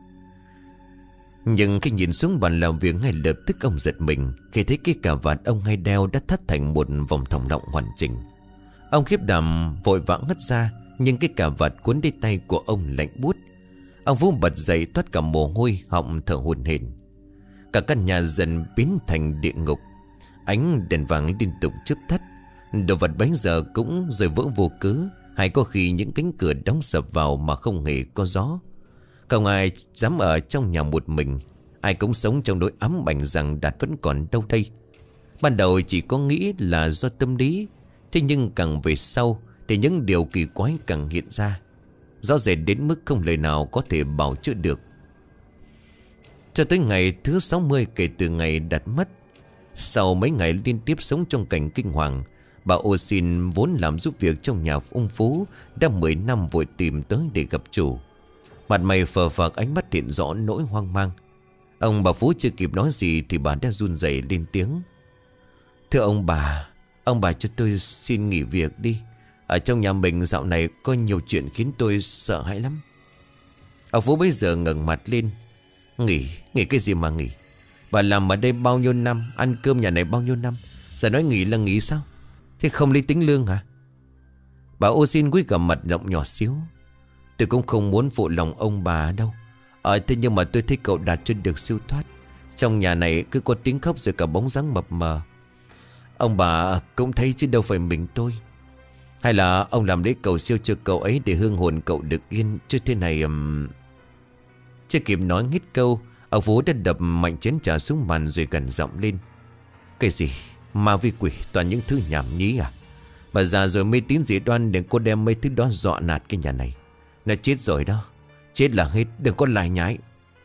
Nhưng khi nhìn xuống bàn làm việc, ngay lập tức ông giật mình khi thấy cái cà vạt ông hay đeo đã thắt thành một vòng thòng lọng hoàn chỉnh. Ông khiếp đảm vội vã ngất ra, nhưng cái cà vạt cuốn đi tay của ông lạnh buốt. Ông Vũ bật dậy toát cả mồ hôi, họng thở hổn hển. Cả căn nhà dần biến thành địa ngục. Ánh đèn vàng liên tục chớp tắt. Đồ vật bấy giờ cũng rơi vỡ vô cớ, hay có khi những cánh cửa đóng sập vào mà không hề có gió. Không ai dám ở trong nhà một mình. Ai cũng sống trong nỗi ám ảnh rằng Đạt vẫn còn đâu đây. Ban đầu chỉ có nghĩ là do tâm lý. Thế nhưng càng về sau thì những điều kỳ quái càng hiện ra, rõ rệt đến mức không lời nào có thể bảo chữa được. Cho tới ngày thứ sáu mươi kể từ ngày Đạt mất, sau mấy ngày liên tiếp sống trong cảnh kinh hoàng, bà Ô Xin vốn làm giúp việc trong nhà ông Phú đã mười năm vội tìm tới để gặp chủ. Mặt mày phờ phạc, ánh mắt hiện rõ nỗi hoang mang. Ông bà Phú chưa kịp nói gì thì bà đã run rẩy lên tiếng. Thưa ông bà, ông bà cho tôi xin nghỉ việc đi. Ở trong nhà mình dạo này có nhiều chuyện khiến tôi sợ hãi lắm. Ông Phú bây giờ ngẩng mặt lên. Nghỉ, nghỉ cái gì mà nghỉ? Bà làm ở đây bao nhiêu năm, ăn cơm nhà này bao nhiêu năm, giờ nói nghỉ là nghỉ sao? Thế không lấy tính lương hả? Bà Ô Xin cúi gằm mặt giọng nhỏ xíu. Tôi cũng không muốn phụ lòng ông bà đâu. Ờ thế nhưng mà tôi thấy cậu Đạt chưa được siêu thoát. Trong nhà này cứ có tiếng khóc rồi cả bóng dáng mập mờ. Ông bà cũng thấy chứ đâu phải mình tôi. Hay là ông làm lễ cầu siêu cho cậu ấy để hương hồn cậu được yên. Chứ thế này um... Chưa kịp nói hết câu, ông Phú đã đập mạnh chén trà xuống bàn rồi gần giọng lên. Cái gì? Ma vi quỷ toàn những thứ nhảm nhí à? Bà già rồi mê tín dị đoan, đừng có đem mấy thứ đó dọa nạt cái nhà này. Nó chết rồi đó. Chết là hết, đừng có lại nhái.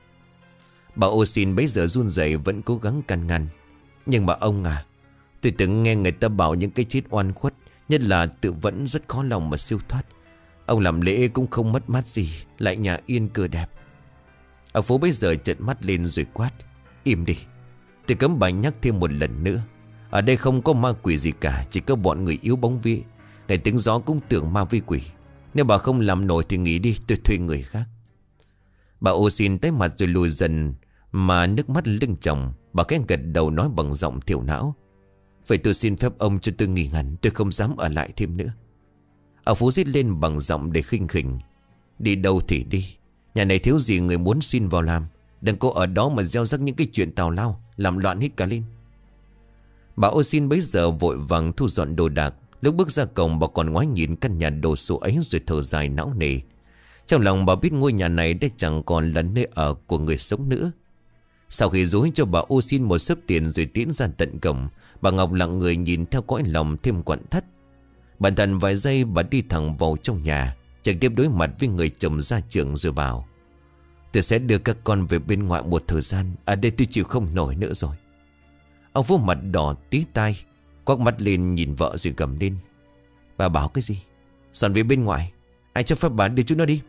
Bà Ô Xin bấy giờ run rẩy vẫn cố gắng can ngăn. Nhưng mà ông à, tôi từng nghe người ta bảo những cái chết oan khuất, nhất là tự vẫn, rất khó lòng mà siêu thoát. Ông làm lễ cũng không mất mát gì, lại nhà yên cửa đẹp. Ông Phú bấy giờ trợn mắt lên rồi quát. Im đi. Tôi cấm bà nhắc thêm một lần nữa. Ở đây không có ma quỷ gì cả, chỉ có bọn người yếu bóng vía. Ngày tiếng gió cũng tưởng ma vi quỷ. Nếu bà không làm nổi thì nghỉ đi, tôi thuê người khác. Bà Ô Xin tái mặt rồi lùi dần, mà nước mắt lưng tròng. Bà khẽ gật đầu nói bằng giọng thiểu não. Vậy tôi xin phép ông cho tôi nghỉ hẳn, tôi không dám ở lại thêm nữa. Ông Phú rít lên bằng giọng để khinh khỉnh. Đi đâu thì đi, nhà này thiếu gì người muốn xin vào làm. Đừng có ở đó mà gieo rắc những cái chuyện tào lao, làm loạn hết cả lên. Bà Ô Xin bấy giờ vội vàng thu dọn đồ đạc. Lúc bước ra cổng bà còn ngoái nhìn căn nhà đồ sộ ấy rồi thở dài não nề. Trong lòng bà biết ngôi nhà này đã chẳng còn là nơi ở của người sống nữa. Sau khi dối cho bà Ô Xin một xớp tiền rồi tiến ra tận cổng, bà Ngọc lặng người nhìn theo cõi lòng thêm quặn thắt. Bản thân vài giây bà đi thẳng vào trong nhà, trực tiếp đối mặt với người chồng ra trường rồi bảo. Tôi sẽ đưa các con về bên ngoại một thời gian, ở đây tôi chịu không nổi nữa rồi. Ông Phú mặt đỏ tí tai, quắc mắt lên nhìn vợ rồi gầm lên. Bà bảo cái gì? Dọn về bên ngoài, ai cho phép bà đưa chúng nó đi?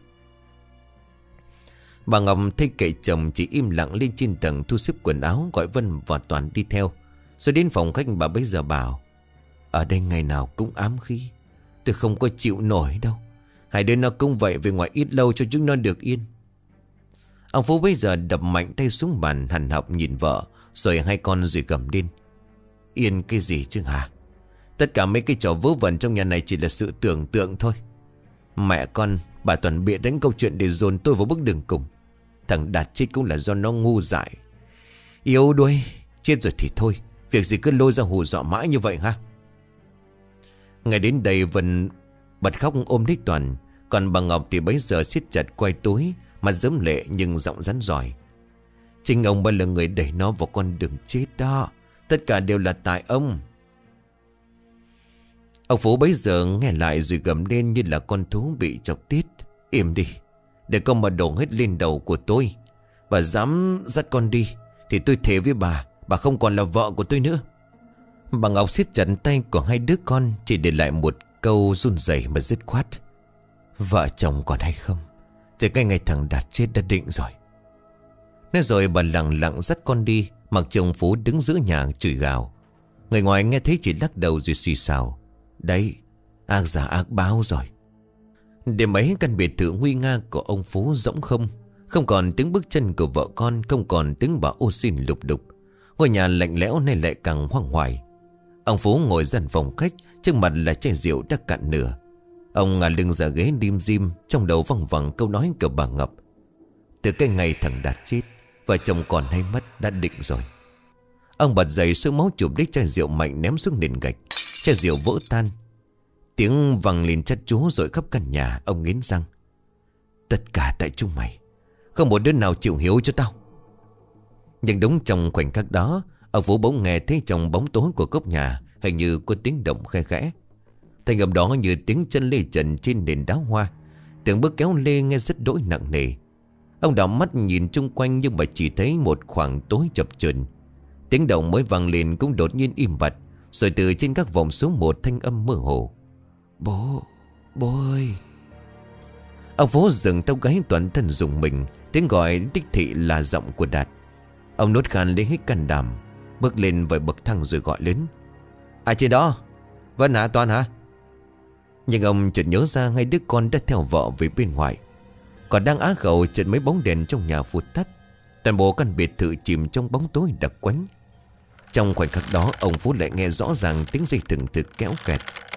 Bà Ngọc thấy kệ chồng chỉ im lặng lên trên tầng thu xếp quần áo, gọi Vân và Toàn đi theo. Rồi đến phòng khách bà bấy giờ bảo. Ở đây ngày nào cũng ám khí, tôi không có chịu nổi đâu. Hai đứa nó cũng vậy, về ngoài ít lâu cho chúng nó được yên. Ông Phú bấy giờ đập mạnh tay xuống bàn, hằn học nhìn vợ rồi hai con rồi gầm lên. Yên cái gì chứ hả? Tất cả mấy cái trò vớ vẩn trong nhà này chỉ là sự tưởng tượng thôi. Mẹ con, bà Toàn bịa đánh câu chuyện để dồn tôi vào bước đường cùng. Thằng Đạt chết cũng là do nó ngu dại, yếu đuối. Chết rồi thì thôi, việc gì cứ lôi ra hù dọa mãi như vậy ha? Ngày đến đây Vân bật khóc ôm lấy Toàn. Còn bà Ngọc thì bấy giờ siết chặt quay túi, mặt rớm lệ nhưng giọng rắn giỏi. Chính ông mới là người đẩy nó vào con đường chết đó. Tất cả đều là tại ông. Ông Phú bấy giờ nghe lại rồi gầm lên như là con thú bị chọc tiết. Im đi, để con mà đổ hết lên đầu của tôi. Bà dám dắt con đi thì tôi thề với bà, bà không còn là vợ của tôi nữa. Bà Ngọc siết chặt tay của hai đứa con, chỉ để lại một câu run rẩy mà dứt khoát. Vợ chồng còn hay không thì cái ngày thằng Đạt chết đã định rồi. Nói rồi bà lặng lặng dắt con đi, mặc chồng Phú đứng giữa nhà chửi gào. Người ngoài nghe thấy chỉ lắc đầu rồi xì xào. Đấy, ác giả ác báo rồi. Đêm ấy căn biệt thự nguy nga của ông Phú rỗng không. Không còn tiếng bước chân của vợ con, không còn tiếng bà Ô Xin lục đục. Ngôi nhà lạnh lẽo này lại càng hoang hoài. Ông Phú ngồi dần phòng khách, trước mặt là chai rượu đã cạn nửa. Ông ngả lưng ra ghế lim dim, trong đầu văng vẳng câu nói của bà Ngọc. Từ cái ngày thằng Đạt chết, vợ chồng còn hay mất đã định rồi. Ông bật dậy, sôi máu chụp lấy chai rượu mạnh ném xuống nền gạch. Chai rượu vỡ tan, tiếng vang lên chát chúa rồi khắp căn nhà. Ông nghiến răng. Tất cả tại chúng mày, không một đứa nào chịu hiếu cho tao. Nhưng đúng trong khoảnh khắc đó, ông Phú bỗng nghe thấy trong bóng tối của góc nhà hình như có tiếng động khe khẽ. Thanh âm đó như tiếng chân lê trần trên nền đá hoa. Tiếng bước kéo lê nghe rất đỗi nặng nề. Ông đảo mắt nhìn chung quanh nhưng mà chỉ thấy một khoảng tối chập chờn. Tiếng động mới vang lên cũng đột nhiên im bặt. Rồi từ trên các vòng xuống một thanh âm mơ hồ. Bố, bố ơi. Ông Phú dừng tóc gáy toàn thân rùng mình. Tiếng gọi đích thị là giọng của Đạt. Ông nuốt khan lấy hết can đảm, bước lên vài bậc thang rồi gọi lớn. Ai trên đó? Vân hả, Toàn hả? Nhưng ông chợt nhớ ra ngay đứa con đã theo vợ về bên ngoài. Còn đang á khẩu chợt mấy bóng đèn trong nhà vụt tắt. Toàn bộ căn biệt thự chìm trong bóng tối đặc quánh. Trong khoảnh khắc đó, ông Phú lại nghe rõ ràng tiếng dây thừng thực kéo kẹt.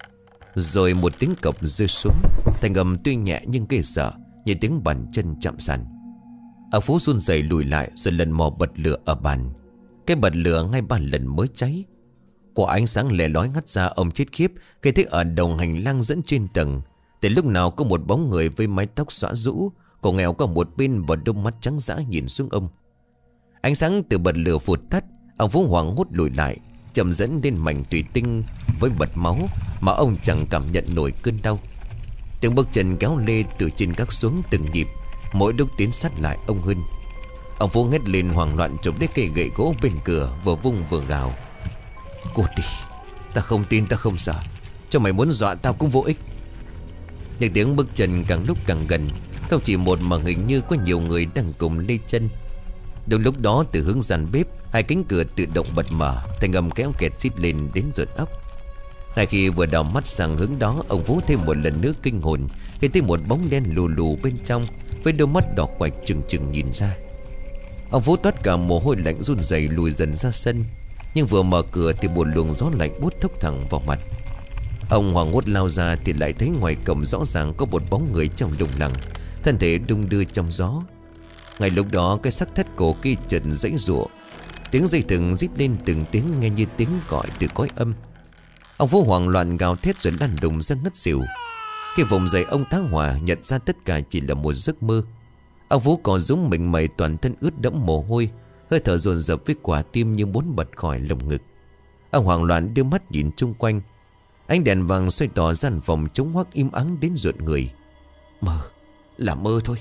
Rồi một tiếng cộc rơi xuống. Thành âm tuy nhẹ nhưng ghê sợ, như tiếng bàn chân chạm sàn. Ông Phú run rẩy lùi lại rồi lần mò bật lửa ở bàn. Cái bật lửa ngay ba lần mới cháy. Quả ánh sáng lẻ lói ngắt ra, ông chết khiếp khi thấy ở đầu hành lang dẫn trên tầng. Từ lúc nào có một bóng người với mái tóc xõa rũ, cổ nghèo có một bên và đôi mắt trắng dã nhìn xuống ông. Ánh sáng từ bật lửa vụt tắt. Ông Phú hoảng hốt lùi lại, chậm dẫn lên mảnh thủy tinh với bật máu mà ông chẳng cảm nhận nổi cơn đau. Từng bước chân kéo lê từ trên gác xuống từng nhịp, mỗi lúc tiến sát lại ông hơn. Ông Phú hét lên hoảng loạn chụp lấy cây gậy gỗ bên cửa, vừa vung vừa gào. Cút đi, ta không tin, ta không sợ. Cho mày muốn dọa tao cũng vô ích. Nhưng tiếng bước chân càng lúc càng gần. Không chỉ một mà hình như có nhiều người đang cùng lê chân. Đúng lúc đó từ hướng gian bếp, hai cánh cửa tự động bật mở, thành âm kéo kẹt xít lên đến rợn óc. Ngay khi vừa đảo mắt sang hướng đó, ông Phú thêm một lần nữa kinh hồn khi thấy một bóng đen lù lù bên trong, với đôi mắt đỏ quạch trừng trừng nhìn ra. Ông Phú toát cả mồ hôi lạnh run rẩy lùi dần ra sân. Nhưng vừa mở cửa thì một luồng gió lạnh buốt thốc thẳng vào mặt. Ông hoảng hốt lao ra thì lại thấy ngoài cổng rõ ràng có một bóng người trong lùng lẳng, thân thể đung đưa trong gió. Ngay lúc đó cái xác thất cổ kia chợt giãy giụa. Tiếng dây thừng rít lên từng tiếng nghe như tiếng gọi từ cõi âm. Ông Phú hoảng loạn gào thét rồi lăn đùng ra ngất xỉu. Khi vùng dậy ông tá hỏa nhận ra tất cả chỉ là một giấc mơ. Ông Phú còn rúng mình mẩy, toàn thân ướt đẫm mồ hôi, hơi thở dồn dập với quả tim như muốn bật khỏi lồng ngực. Ông hoảng loạn đưa mắt nhìn chung quanh. Ánh đèn vàng xoay tỏ gian phòng trống hoác im ắng đến rợn người. Mơ, là mơ thôi.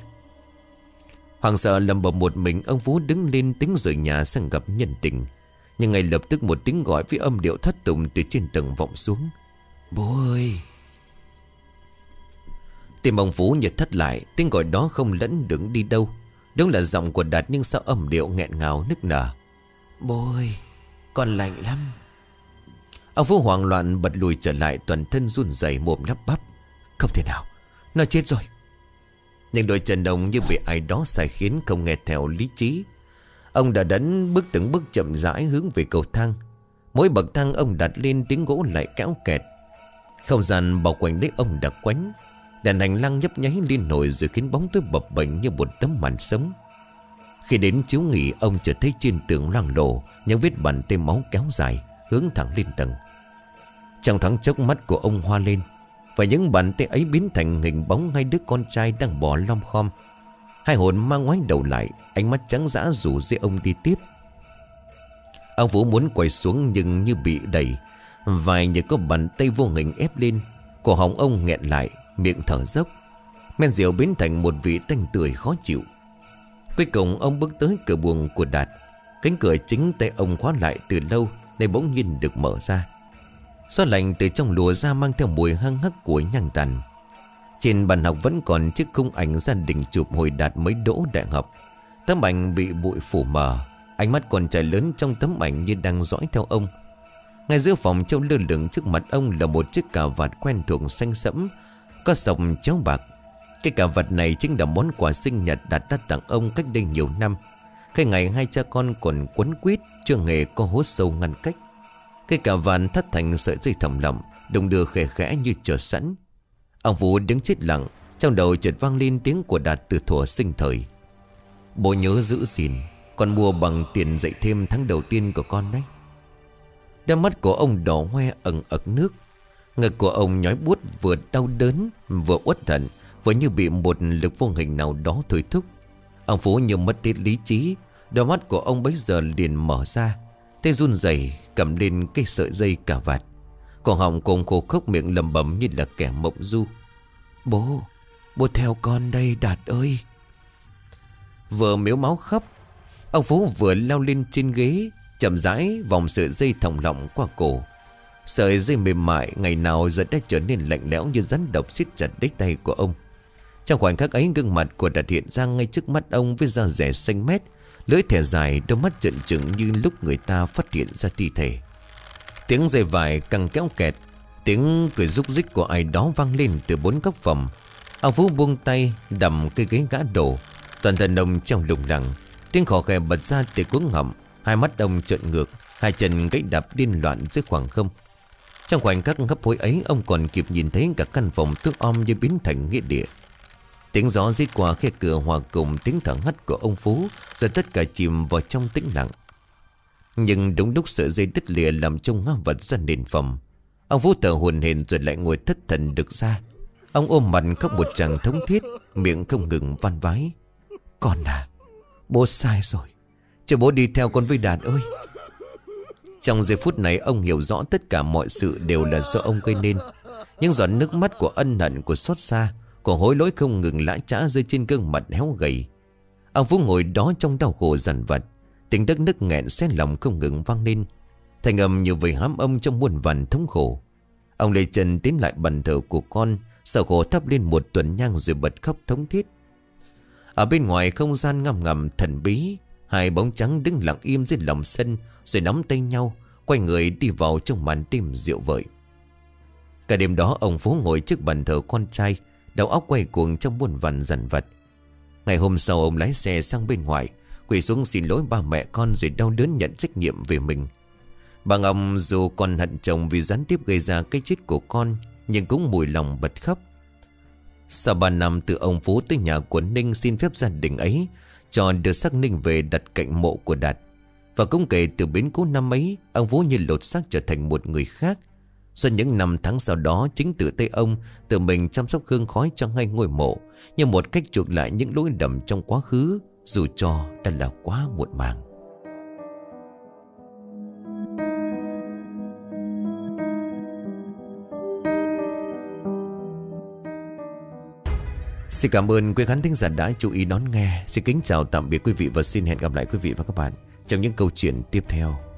Hoàng sợ lầm bầm một mình, ông Phú đứng lên tính rời nhà sang gặp nhân tình. Nhưng ngay lập tức một tiếng gọi với âm điệu thất tùng từ trên tầng vọng xuống. Bố ơi. Tim ông Phú nhật thất lại. Tiếng gọi đó không lẫn đứng đi đâu. Đúng là giọng của Đạt, nhưng sao âm điệu nghẹn ngào nức nở. Bố ơi, con lạnh lắm. Ông Phú hoảng loạn bật lùi trở lại, toàn thân run rẩy, mồm lắp bắp. Không thể nào, nó chết rồi. Nhưng đôi chân ông như bị ai đó sai khiến, không nghe theo lý trí. Ông đã đấn bước từng bước chậm rãi hướng về cầu thang. Mỗi bậc thang ông đặt lên tiếng gỗ lại kéo kẹt. Không gian bao quanh lấy ông đặc quánh. Đèn hành lang nhấp nháy liên nổi rồi khiến bóng tối bập bềnh như một tấm màn sống. Khi đến chiếu nghỉ, ông chợt thấy trên tường loang lổ những vết bàn tay máu kéo dài hướng thẳng lên tầng. Trong thoáng chốc mắt của ông hoa lên, và những bàn tay ấy biến thành hình bóng hai đứa con trai đang bò lom khom. Hai hồn mang ngoái đầu lại, ánh mắt trắng dã rủ dê ông đi tiếp. Ông Vũ muốn quay xuống nhưng như bị đẩy. Vài như có bàn tay vô hình ép lên. Cổ họng ông nghẹn lại, miệng thở dốc. Men rượu biến thành một vị tanh tưởi khó chịu. Cuối cùng ông bước tới cửa buồng của Đạt. Cánh cửa chính tay ông khóa lại từ lâu nay bỗng nhiên được mở ra. Gió lạnh từ trong lùa ra mang theo mùi hăng hắc của nhang tàn. Trên bàn học vẫn còn chiếc khung ảnh gia đình chụp hồi Đạt mới đỗ đại học. Tấm ảnh bị bụi phủ mờ. Ánh mắt con trai lớn trong tấm ảnh như đang dõi theo ông. Ngay giữa phòng trông lơ lửng trước mặt ông là một chiếc cà vạt quen thuộc xanh sẫm, có sọc chéo bạc. Cái cà vạt này chính là món quà sinh nhật Đạt đã tặng ông cách đây nhiều năm. Cái ngày hai cha con còn quấn quýt, chưa hề có hố sâu ngăn cách. Cái cà vạt thắt thành sợi dây thòng lọng, đung đưa khẽ khẽ như chờ sẵn. Ông Vũ đứng chết lặng, trong đầu chợt vang lên tiếng của Đạt từ thuở sinh thời. Bố nhớ giữ gìn, con mua bằng tiền dạy thêm tháng đầu tiên của con đấy. Đôi mắt của ông đỏ hoe ẩn ực nước. Ngực của ông nhói buốt, vừa đau đớn vừa uất hận, vừa như bị một lực vô hình nào đó thôi thúc. Ông Phú như mất đi lý trí, Đôi mắt của ông bấy giờ liền mở ra. Tay run rẩy cầm lên cây sợi dây cà vạt. Cổ họng cùng khô khốc, miệng lẩm bẩm như là kẻ mộng du. Bố, bố theo con đây Đạt ơi. Vừa mếu máu khóc, ông Phú vừa leo lên trên ghế, chậm rãi vòng sợi dây thòng lọng qua cổ. Sợi dây mềm mại ngày nào giờ đã trở nên lạnh lẽo như rắn độc siết chặt đích tay của ông. Trong khoảnh khắc ấy, gương mặt của Đạt hiện ra ngay trước mắt ông với da rẻ xanh mét, lưỡi thẻ dài, đôi mắt trợn trừng như lúc người ta phát hiện ra thi thể. Tiếng dây vải căng kéo kẹt, tiếng cười rúc rích của ai đó vang lên từ bốn góc phòng. Ông Phú buông tay đầm cây ghế gã đổ, toàn thân ông treo lủng lẳng. Tiếng khò khè bật ra từ cuống họng, hai mắt ông trợn ngược, hai chân gãy đạp điên loạn dưới khoảng không. Trong khoảnh khắc hấp hối ấy, ông còn kịp nhìn thấy cả căn phòng tối om như biến thành nghĩa địa. Tiếng gió rít qua khe cửa hòa cùng tiếng thở hắt của ông Phú, rồi tất cả chìm vào trong tĩnh lặng. Nhưng đúng lúc sợi dây đứt lìa làm trông ngã vật ra nền phòng, ông Phú thở hổn hển rồi lại ngồi thất thần được ra. Ông ôm mặt khóc một tràng thống thiết, miệng không ngừng van vái. Con à, bố sai rồi, cho bố đi theo con với Đạt ơi. Trong giây phút này ông hiểu rõ tất cả mọi sự đều là do ông gây nên. Những giọt nước mắt của ân hận, của xót xa, của hối lỗi không ngừng lã chã rơi trên gương mặt héo gầy. Ông Phú ngồi đó trong đau khổ dằn vặt, tiếng đất nức nghẹn xé lòng không ngừng vang lên, thành âm như vầy hãm ông trong muôn vàn thống khổ. Ông lấy chân tiến lại bàn thờ của con, sợ khổ thắp lên một tuần nhang rồi bật khóc thống thiết. Ở bên ngoài không gian ngầm ngầm thần bí, hai bóng trắng đứng lặng im dưới lòng sân, rồi nắm tay nhau quay người đi vào trong màn đêm dịu vợi. Cả đêm đó ông Phú ngồi trước bàn thờ con trai, đầu óc quay cuồng trong muôn vàn dằn vặt. Ngày hôm sau ông lái xe sang bên ngoài, quỳ xuống xin lỗi ba mẹ con rồi đau đớn nhận trách nhiệm về mình. Bà Ngọc dù còn hận chồng vì gián tiếp gây ra cái chết của con, nhưng cũng mùi lòng bật khóc. Sau ba năm từ ông Phú tới nhà của Ninh xin phép gia đình ấy cho được xác Ninh về đặt cạnh mộ của Đạt. Và cũng kể từ biến cố năm ấy, ông Phú như lột xác trở thành một người khác. Sau những năm tháng sau đó, chính tự tay ông tự mình chăm sóc hương khói cho ngay ngôi mộ, như một cách chuộc lại những lỗi lầm trong quá khứ, dù cho đã là quá muộn màng. Xin cảm ơn quý khán thính giả đã chú ý đón nghe. Xin kính chào tạm biệt quý vị và xin hẹn gặp lại quý vị và các bạn trong những câu chuyện tiếp theo.